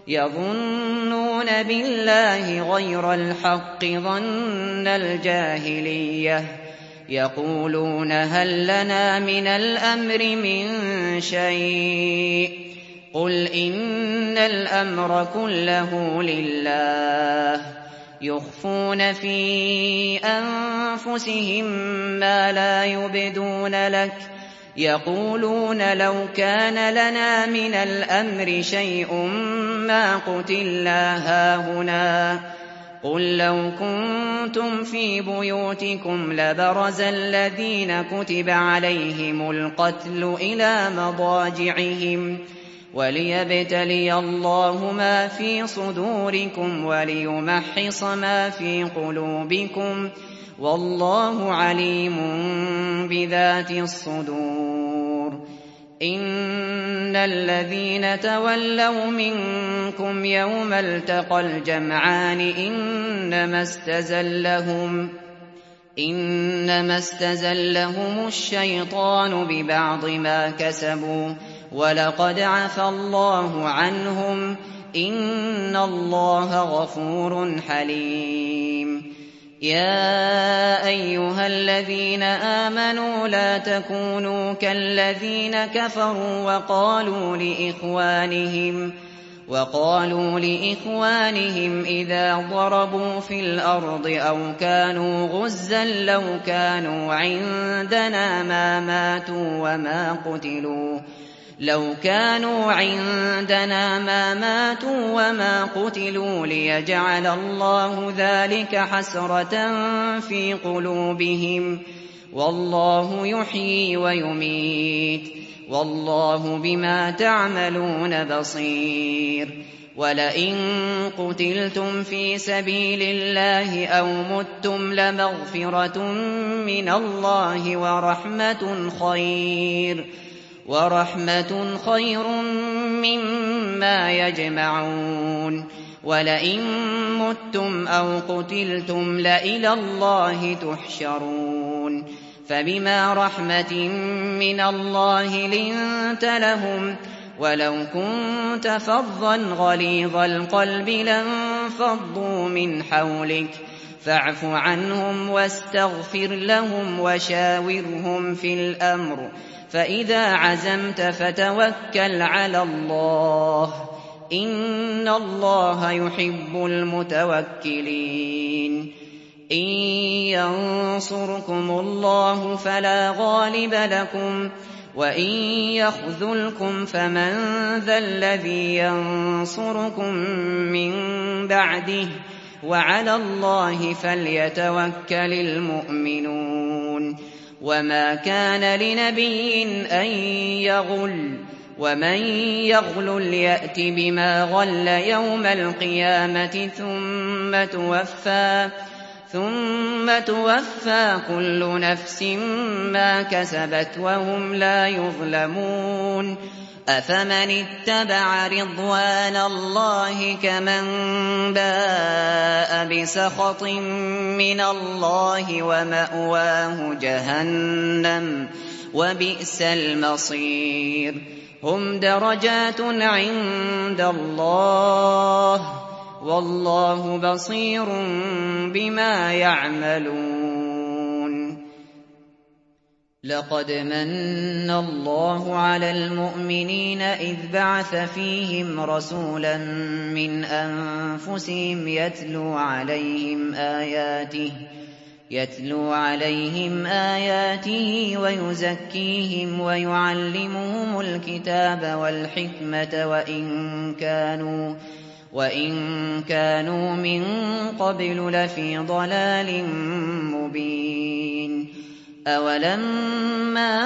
يظنون بالله غير الحق ظن الجاهلية يقولون هل لنا من الأمر من شيء قل إن الأمر كله لله يخفون في أنفسهم ما لا يبدون لك يقولون لو كان لنا من الأمر شيء ما قتلنا هاهنا قل لو كنتم في بيوتكم لبرز الذين كتب عليهم القتل إلى مضاجعهم وليبتلي الله ما في صدوركم وليمحص ما في قلوبكم والله عليم بذات الصدور. إن الذين تولوا منكم يوم التقى الجمعان إنما استزلهم إنما استزلهم الشيطان ببعض ما كسبوا ولقد عفى الله عنهم إن الله غفور حليم. يا أيها الذين آمنوا لا تكونوا كالذين كفروا وقالوا لإخوانهم وقالوا لإخوانهم إذا ضربوا في الأرض أو كانوا غزا لو كانوا عندنا ما ماتوا وما قتلوا لو كانوا عندنا ما ماتوا وما قتلوا ليجعل الله ذلك حسرة في قلوبهم والله يحيي ويميت والله بما تعملون بصير. ولئن قتلتم في سبيل الله أو متم لمغفرة من الله ورحمة خير ورحمة خير مما يجمعون. ولئن متم أو قتلتم لإلى الله تحشرون. فبما رحمة من الله لنت لهم ولو كنت فظا غليظ القلب لانفضوا من حولك فاعف عنهم واستغفر لهم وشاورهم في الأمر فإذا عزمت فتوكل على الله إن الله يحب المتوكلين. إن ينصركم الله فلا غالب لكم وإن يخذلكم فمن ذا الذي ينصركم من بعده وعلى الله فليتوكل المؤمنون. وما كان لنبي أن يغل ومن يغل يأت بما غل يوم القيامة ثم توفى ثم توفى كل نفس ما كسبت وهم لا يظلمون. أفمن اتبع رضوان الله كمن باء بسخط من الله ومأواه جهنم وبئس المصير. هم درجات عند الله والله بصير بما يعملون. لقد مَنَّ اللَّهُ عَلَى الْمُؤْمِنِينَ إِذْ بَعَثَ فِيهِمْ رَسُولًا مِّنْ أَنفُسِهِمْ يَتْلُو عَلَيْهِمْ آيَاتِهِ يَتْلُو عَلَيْهِمْ آيَاتِهِ وَيُزَكِّيهِمْ وَيُعَلِّمُهُمُ الْكِتَابَ وَالْحِكْمَةَ وَإِن كَانُوا وَإِن كَانُوا مِن قَبْلُ لَفِي ضَلَالٍ مُّبِينٍ أَوَلَمَّا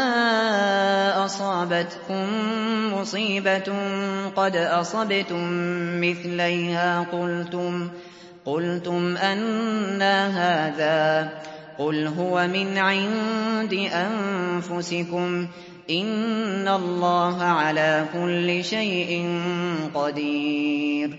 أَصَابَتْكُم مُّصِيبَةٌ قَدْ أَصَبْتُم مِّثْلَيْهَا قُلْتُمْ قُلْتُمْ أَنَّىٰ هَٰذَا ۖ قُلْ هُوَ مِنْ عِندِ أَنفُسِكُمْ ۗ إِنَّ اللَّهَ عَلَىٰ كُلِّ شَيْءٍ قَدِيرٌ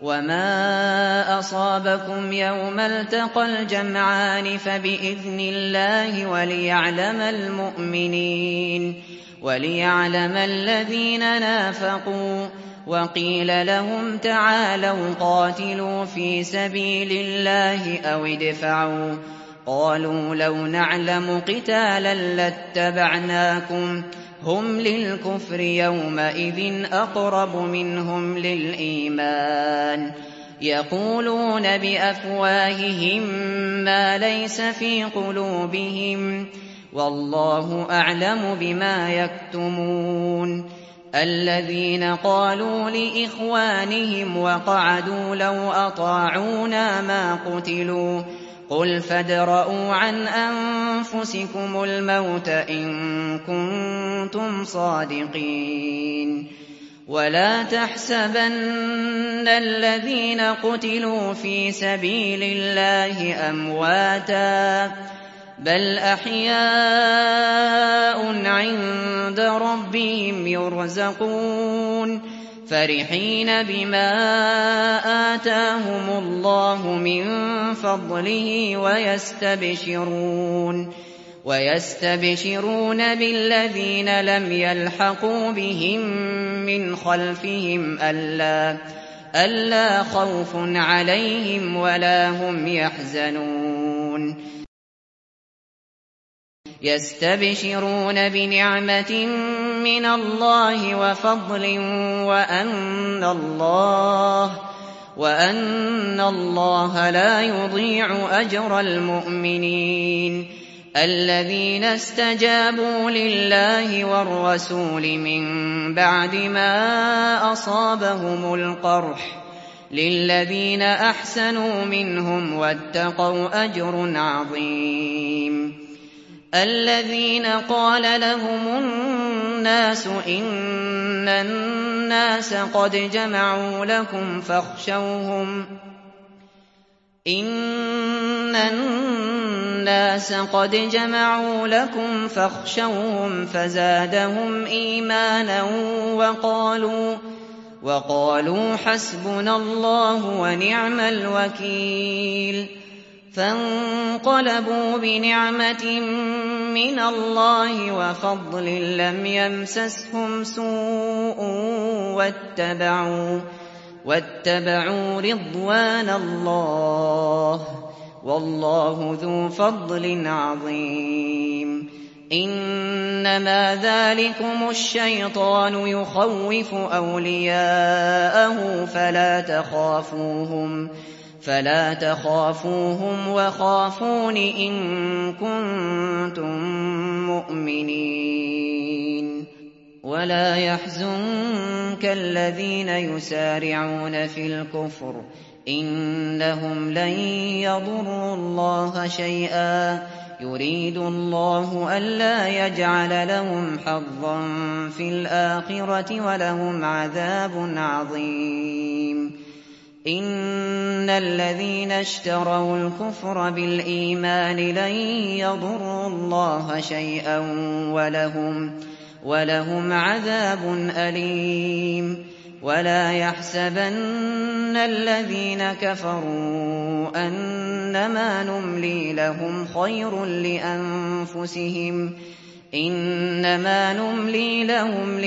وَمَا أَصَابَكُمْ يَوْمَ الْتَقَى الْجَمْعَانِ فَبِإِذْنِ اللَّهِ وَلِيَعْلَمَ الْمُؤْمِنِينَ وَلِيَعْلَمَ الَّذِينَ نَافَقُوا وَقِيلَ لَهُمْ تَعَالَوْا قَاتِلُوا فِي سَبِيلِ اللَّهِ أَوِ ادْفَعُوا ۖ قَالُوا لَوْ نَعْلَمُ قِتَالًا لَّاتَّبَعْنَاكُمْ ۗ هُمْ لِلْكُفْرِ يَوْمَئِذٍ أَقْرَبُ مِنْهُمْ لِلْإِيمَانِ يَقُولُونَ بِأَفْوَاهِهِم مَّا لَيْسَ فِي قُلُوبِهِمْ ۗ وَاللَّهُ أَعْلَمُ بِمَا يَكْتُمُونَ الَّذِينَ قَالُوا لِإِخْوَانِهِمْ وَقَعَدُوا لَوْ أَطَاعُونَا مَا قُتِلُوا ۗ قُلْ فَادْرَءُوا عَنْ أَنفُسِكُمُ الْمَوْتَ إِن كُنتُمْ صَادِقِينَ وَلَا تَحْسَبَنَّ الَّذِينَ قُتِلُوا فِي سَبِيلِ اللَّهِ أَمْوَاتًا ۚ بَلْ أَحْيَاءٌ عِندَ رَبِّهِمْ يُرْزَقُونَ فَرِحِينَ بِمَا آتَاهُمُ اللَّهُ مِن فَضْلِهِ وَيَسْتَبْشِرُونَ وَيَسْتَبْشِرُونَ بِالَّذِينَ لَمْ يَلْحَقُوا بِهِم مِّنْ خَلْفِهِمْ أَلَّا خَوْفٌ عَلَيْهِمْ وَلَا هُمْ يَحْزَنُونَ يَسْتَبْشِرُونَ بِنِعْمَةٍ مِّنَ اللَّهِ وَفَضْلٍ وَأَنَّ اللَّهَ وَأَنَّ اللَّهَ لَا يُضِيعُ أَجْرَ الْمُؤْمِنِينَ الَّذِينَ اسْتَجَابُوا لِلَّهِ وَالرَّسُولِ مِن بَعْدِ مَا أَصَابَهُمُ الْقَرْحُ لِلَّذِينَ أَحْسَنُوا مِنْهُمْ وَاتَّقَوْا أَجْرٌ عَظِيمٌ الَّذِينَ قَالَ لَهُمُ النَّاسُ إِنَّ النَّاسَ قَدْ جَمَعُوا لَكُمْ فَاخْشَوْهُمْ إِنَّ النَّاسَ قَدْ جَمَعُوا لَكُمْ فَاخْشَوْهُمْ فَزَادَهُمْ إِيمَانًا وَقَالُوا وَقَالُوا حَسْبُنَا اللَّهُ وَنِعْمَ الْوَكِيلُ فَانقَلَبُوا بِنِعْمَةٍ مِّنَ اللَّهِ وَفَضْلٍ لَّمْ يَمْسَسْهُمْ سُوءٌ وَاتَّبَعُوا وَاتَّبَعُوا رِضْوَانَ اللَّهِ ۗ وَاللَّهُ ذُو فَضْلٍ عَظِيمٍ إِنَّمَا ذَٰلِكُمُ الشَّيْطَانُ يُخَوِّفُ أَوْلِيَاءَهُ فَلَا تَخَافُوهُمْ فَلَا تَخَافُوهُمْ وَخَافُونِ إِن كُنتُم مُّؤْمِنِينَ وَلَا يَحْزُنكَ الَّذِينَ يُسَارِعُونَ فِي الْكُفْرِ إِنَّهُمْ لَن يَضُرُّوا اللَّهَ شَيْئًا يُرِيدُ اللَّهُ أَلَّا يَجْعَلَ لَهُمْ حَظًّا فِي الْآخِرَةِ وَلَهُمْ عَذَابٌ عَظِيمٌ إِنَّ الَّذِينَ اشْتَرَوُا الْكُفْرَ بِالْإِيمَانِ لَن يَضُرُّوا اللَّهَ شَيْئًا وَلَهُمْ وَلَهُمْ عَذَابٌ أَلِيمٌ وَلَا يَحْسَبَنَّ الَّذِينَ كَفَرُوا أَنَّمَا نُمْلِي لَهُمْ خَيْرٌ لِّأَنفُسِهِمْ إِنَّمَا نُمْلِي لَهُمْ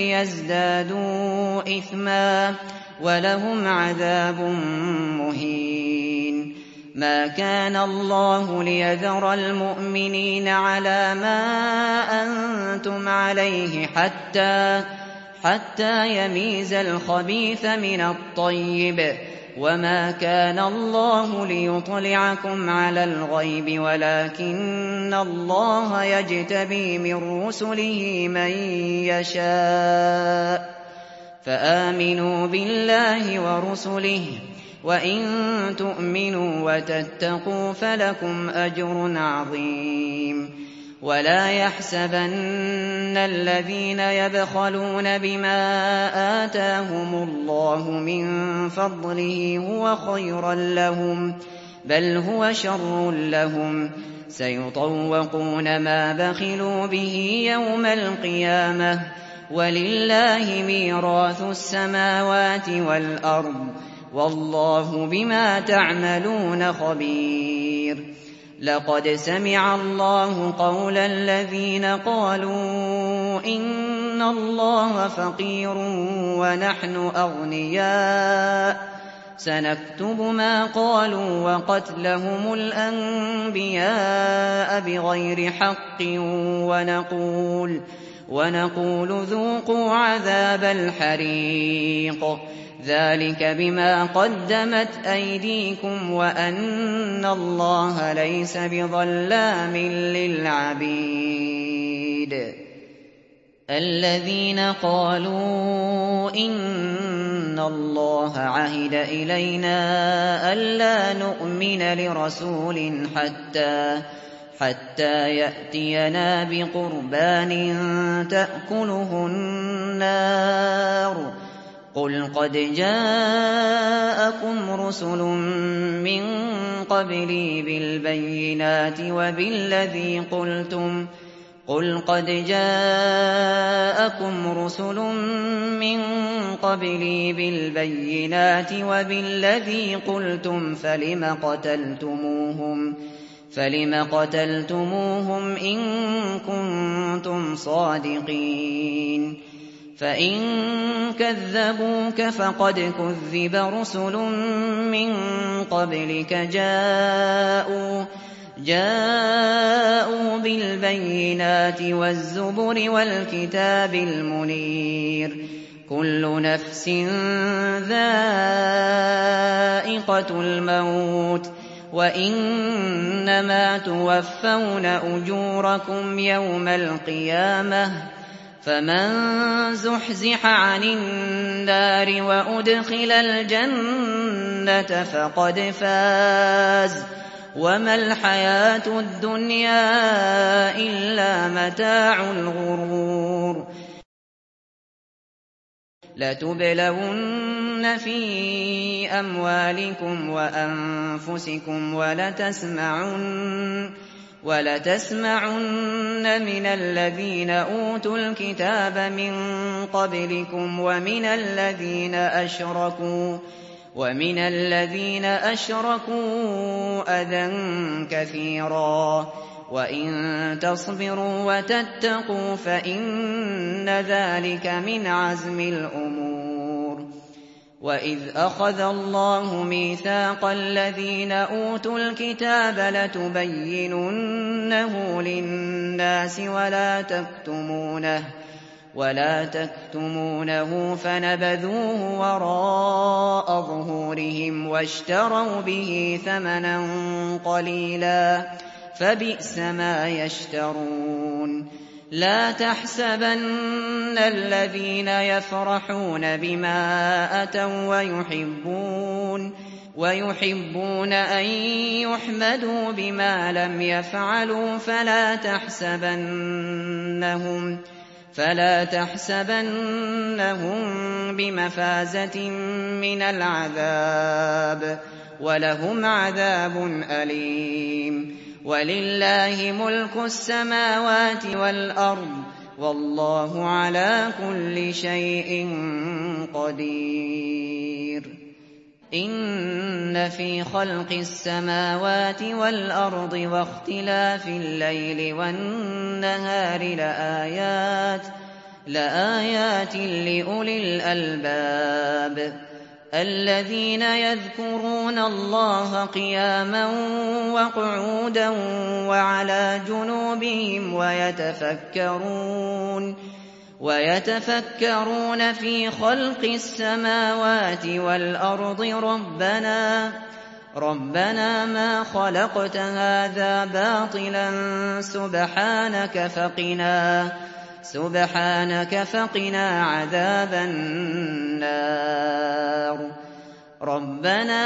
لِيَزْدَادُوا إِثْمًا وَلَهُمْ عَذَابٌ مُّهِينٌ ما كان الله ليذر المؤمنين على ما أنتم عليه حتى حتى يميز الخبيث من الطيب، وما كان الله ليطلعكم على الغيب ولكن الله يجتبي من رسله من يشاء، فآمنوا بالله ورسله، وإن تؤمنوا وتتقوا فلكم أجر عظيم. ولا يحسبن الذين يبخلون بما آتاهم الله من فضله هو خيرا لهم، بل هو شر لهم، سيطوقون ما بخلوا به يوم القيامة، ولله ميراث السماوات والأرض، والله بما تعملون خبير. لقد سمع الله قول الذين قالوا إن الله فقير ونحن أغنياء، سنكتب ما قالوا وقتلهم الأنبياء بغير حق، ونقول ونقول ذوقوا عذاب الحريق، ذلك بما قدمت أيديكم وأن الله ليس بظلام للعبيد. الذين قالوا إن الله عهد إلينا ألا نؤمن لرسول حتى حتى يأتينا بقربان تأكله النار، قل قد جاءكم رسل من قبلي بالبينات وبالذي قلتم قل قد جاءكم رسل من قبلي بالبينات وبالذي قلتم فلم قتلتموهم فلم قتلتموهم إن كنتم صادقين. فإن كذبوك فقد كذب رسل من قبلك جاءوا جاءوا بالبينات والزبر والكتاب المنير، كل نفس ذائقة الموت، وإنما توفون أجوركم يوم القيامة، فمن زحزح عن النار وأدخل الجنة فقد فاز، وما الحياة الدنيا إلا متاع الغرور. لتبلون في أموالكم وأنفسكم ولتسمعن ولتسمعن من الذين أوتوا الكتاب من قبلكم ومن الذين أشركوا ومن الذين أشركوا أذى كثيرا، وإن تصبروا وتتقوا فإن ذلك من عزم الأمور. وإذ أخذ الله ميثاق الذين أوتوا الكتاب لتبيننه للناس ولا تكتمونه ولا تكتمونه فنبذوه وراء ظهورهم واشتروا به ثمنا قليلا، فبئس ما يشترون. لا تحسبن الذين يفرحون بما أتوا ويحبون ويحبون أن يحمدوا بما لم يفعلوا فلا تحسبنهم فلا تحسبنهم بمفازة من العذاب، ولهم عذاب أليم. ولله ملك السماوات والأرض، والله على كل شيء قدير. إن في خلق السماوات والأرض واختلاف الليل والنهار لآيات لآيات لأولي الألباب. الذين يذكرون الله قياما وقعودا وعلى جنوبهم ويتفكرون ويتفكرون في خلق السماوات والأرض ربنا ربنا ما خلقت هذا باطلا سبحانك فقنا سبحانك فقنا عذاب النار ربنا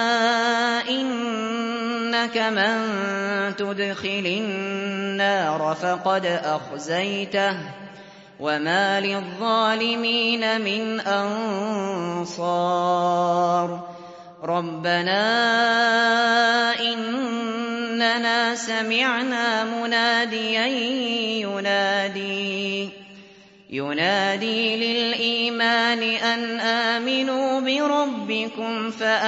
إنك من تدخل النار فقد أخزيته وما للظالمين من أنصار ربنا إننا سمعنا مناديا ينادي ينادي للإيمان أن آمنوا بربكم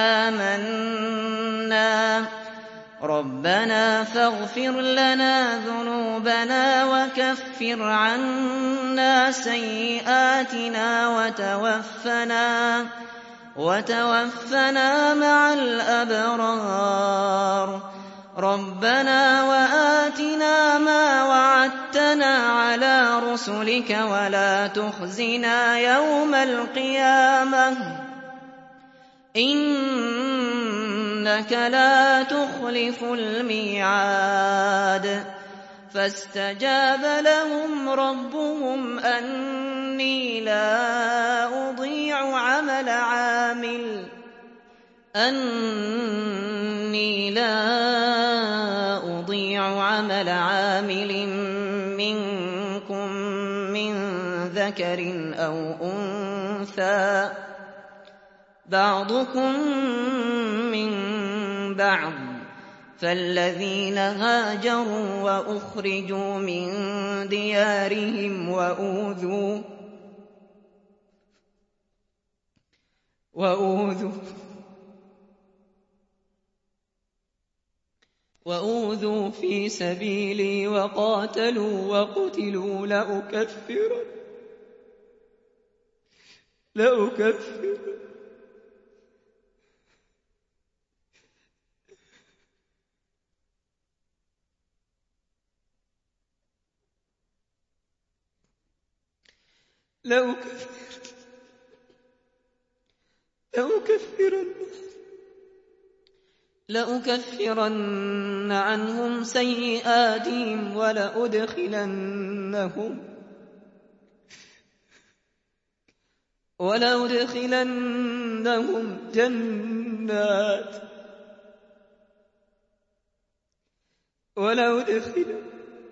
فآمنا ربنا فاغفر لنا ذنوبنا وكفر عنا سيئاتنا وتوفنا وتوفنا مع الأبرار ربنا وآتنا ما وعدتنا على رسلك ولا تخزنا يوم القيامة إنك لا تخلف الميعاد فاستجاب لهم ربهم أني لا أضيع عمل عامل أني لا أضيع عمل عامل منكم من ذكر أو أنثى بعضكم من بعض فالذين هاجروا وأخرجوا من ديارهم وأوذوا وأوذوا وأوذوا في سبيلي وقاتلوا وقتلوا لأكفرن لأكفرن لأكفرن لأكفرن عنهم سيئاتهم ولأدخلنهم ولأدخلنهم جنات ولأدخلنهم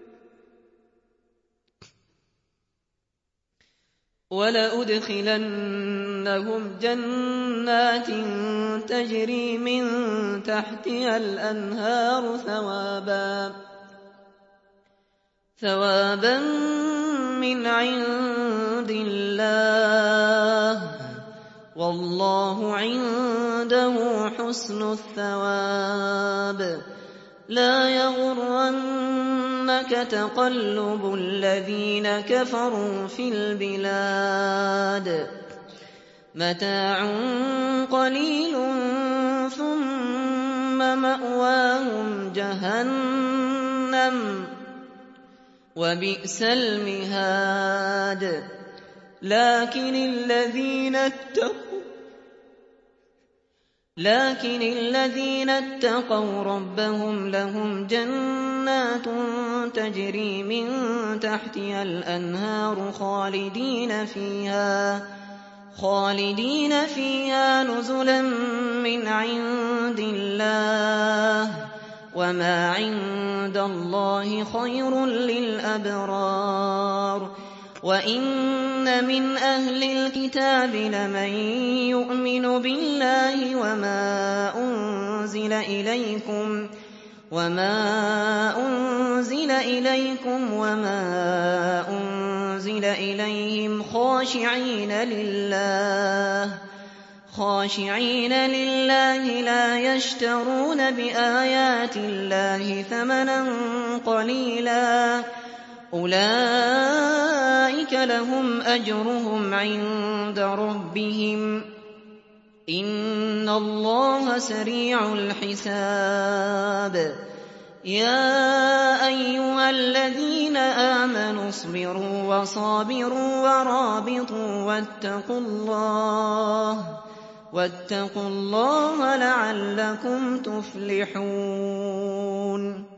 ولأدخلنهم جنات تجري من تحتها الأنهار ثوابا ثوابا من عند الله والله عنده حسن الثواب لا يغرنك تقلب الذين كفروا في البلاد متاع قليل ثم مأواهم جهنم وبئس المهاد لكن الذين اتقوا لكن الذين اتقوا ربهم لهم جنات تجري من تحتها الأنهار خالدين فيها خالدين فيها نزلا من عند الله وما عند الله خير للأبرار وإن من أهل الكتاب لمن يؤمن بالله وما أنزل إليكم وما أنزل إليكم وما أنزل إليهم خاشعين لله خاشعين لله لا يشترون بآيات الله ثمنا قليلا أولئك لهم أجرهم عند ربهم إِنَّ اللَّهَ سَرِيعُ الْحِسَابِ يَا أَيُّهَا الَّذِينَ آمَنُوا اصْبِرُوا وَصَابِرُوا وَرَابِطُوا وَاتَّقُوا اللَّهَ وَاتَّقُوا اللَّهَ لَعَلَّكُمْ تُفْلِحُونَ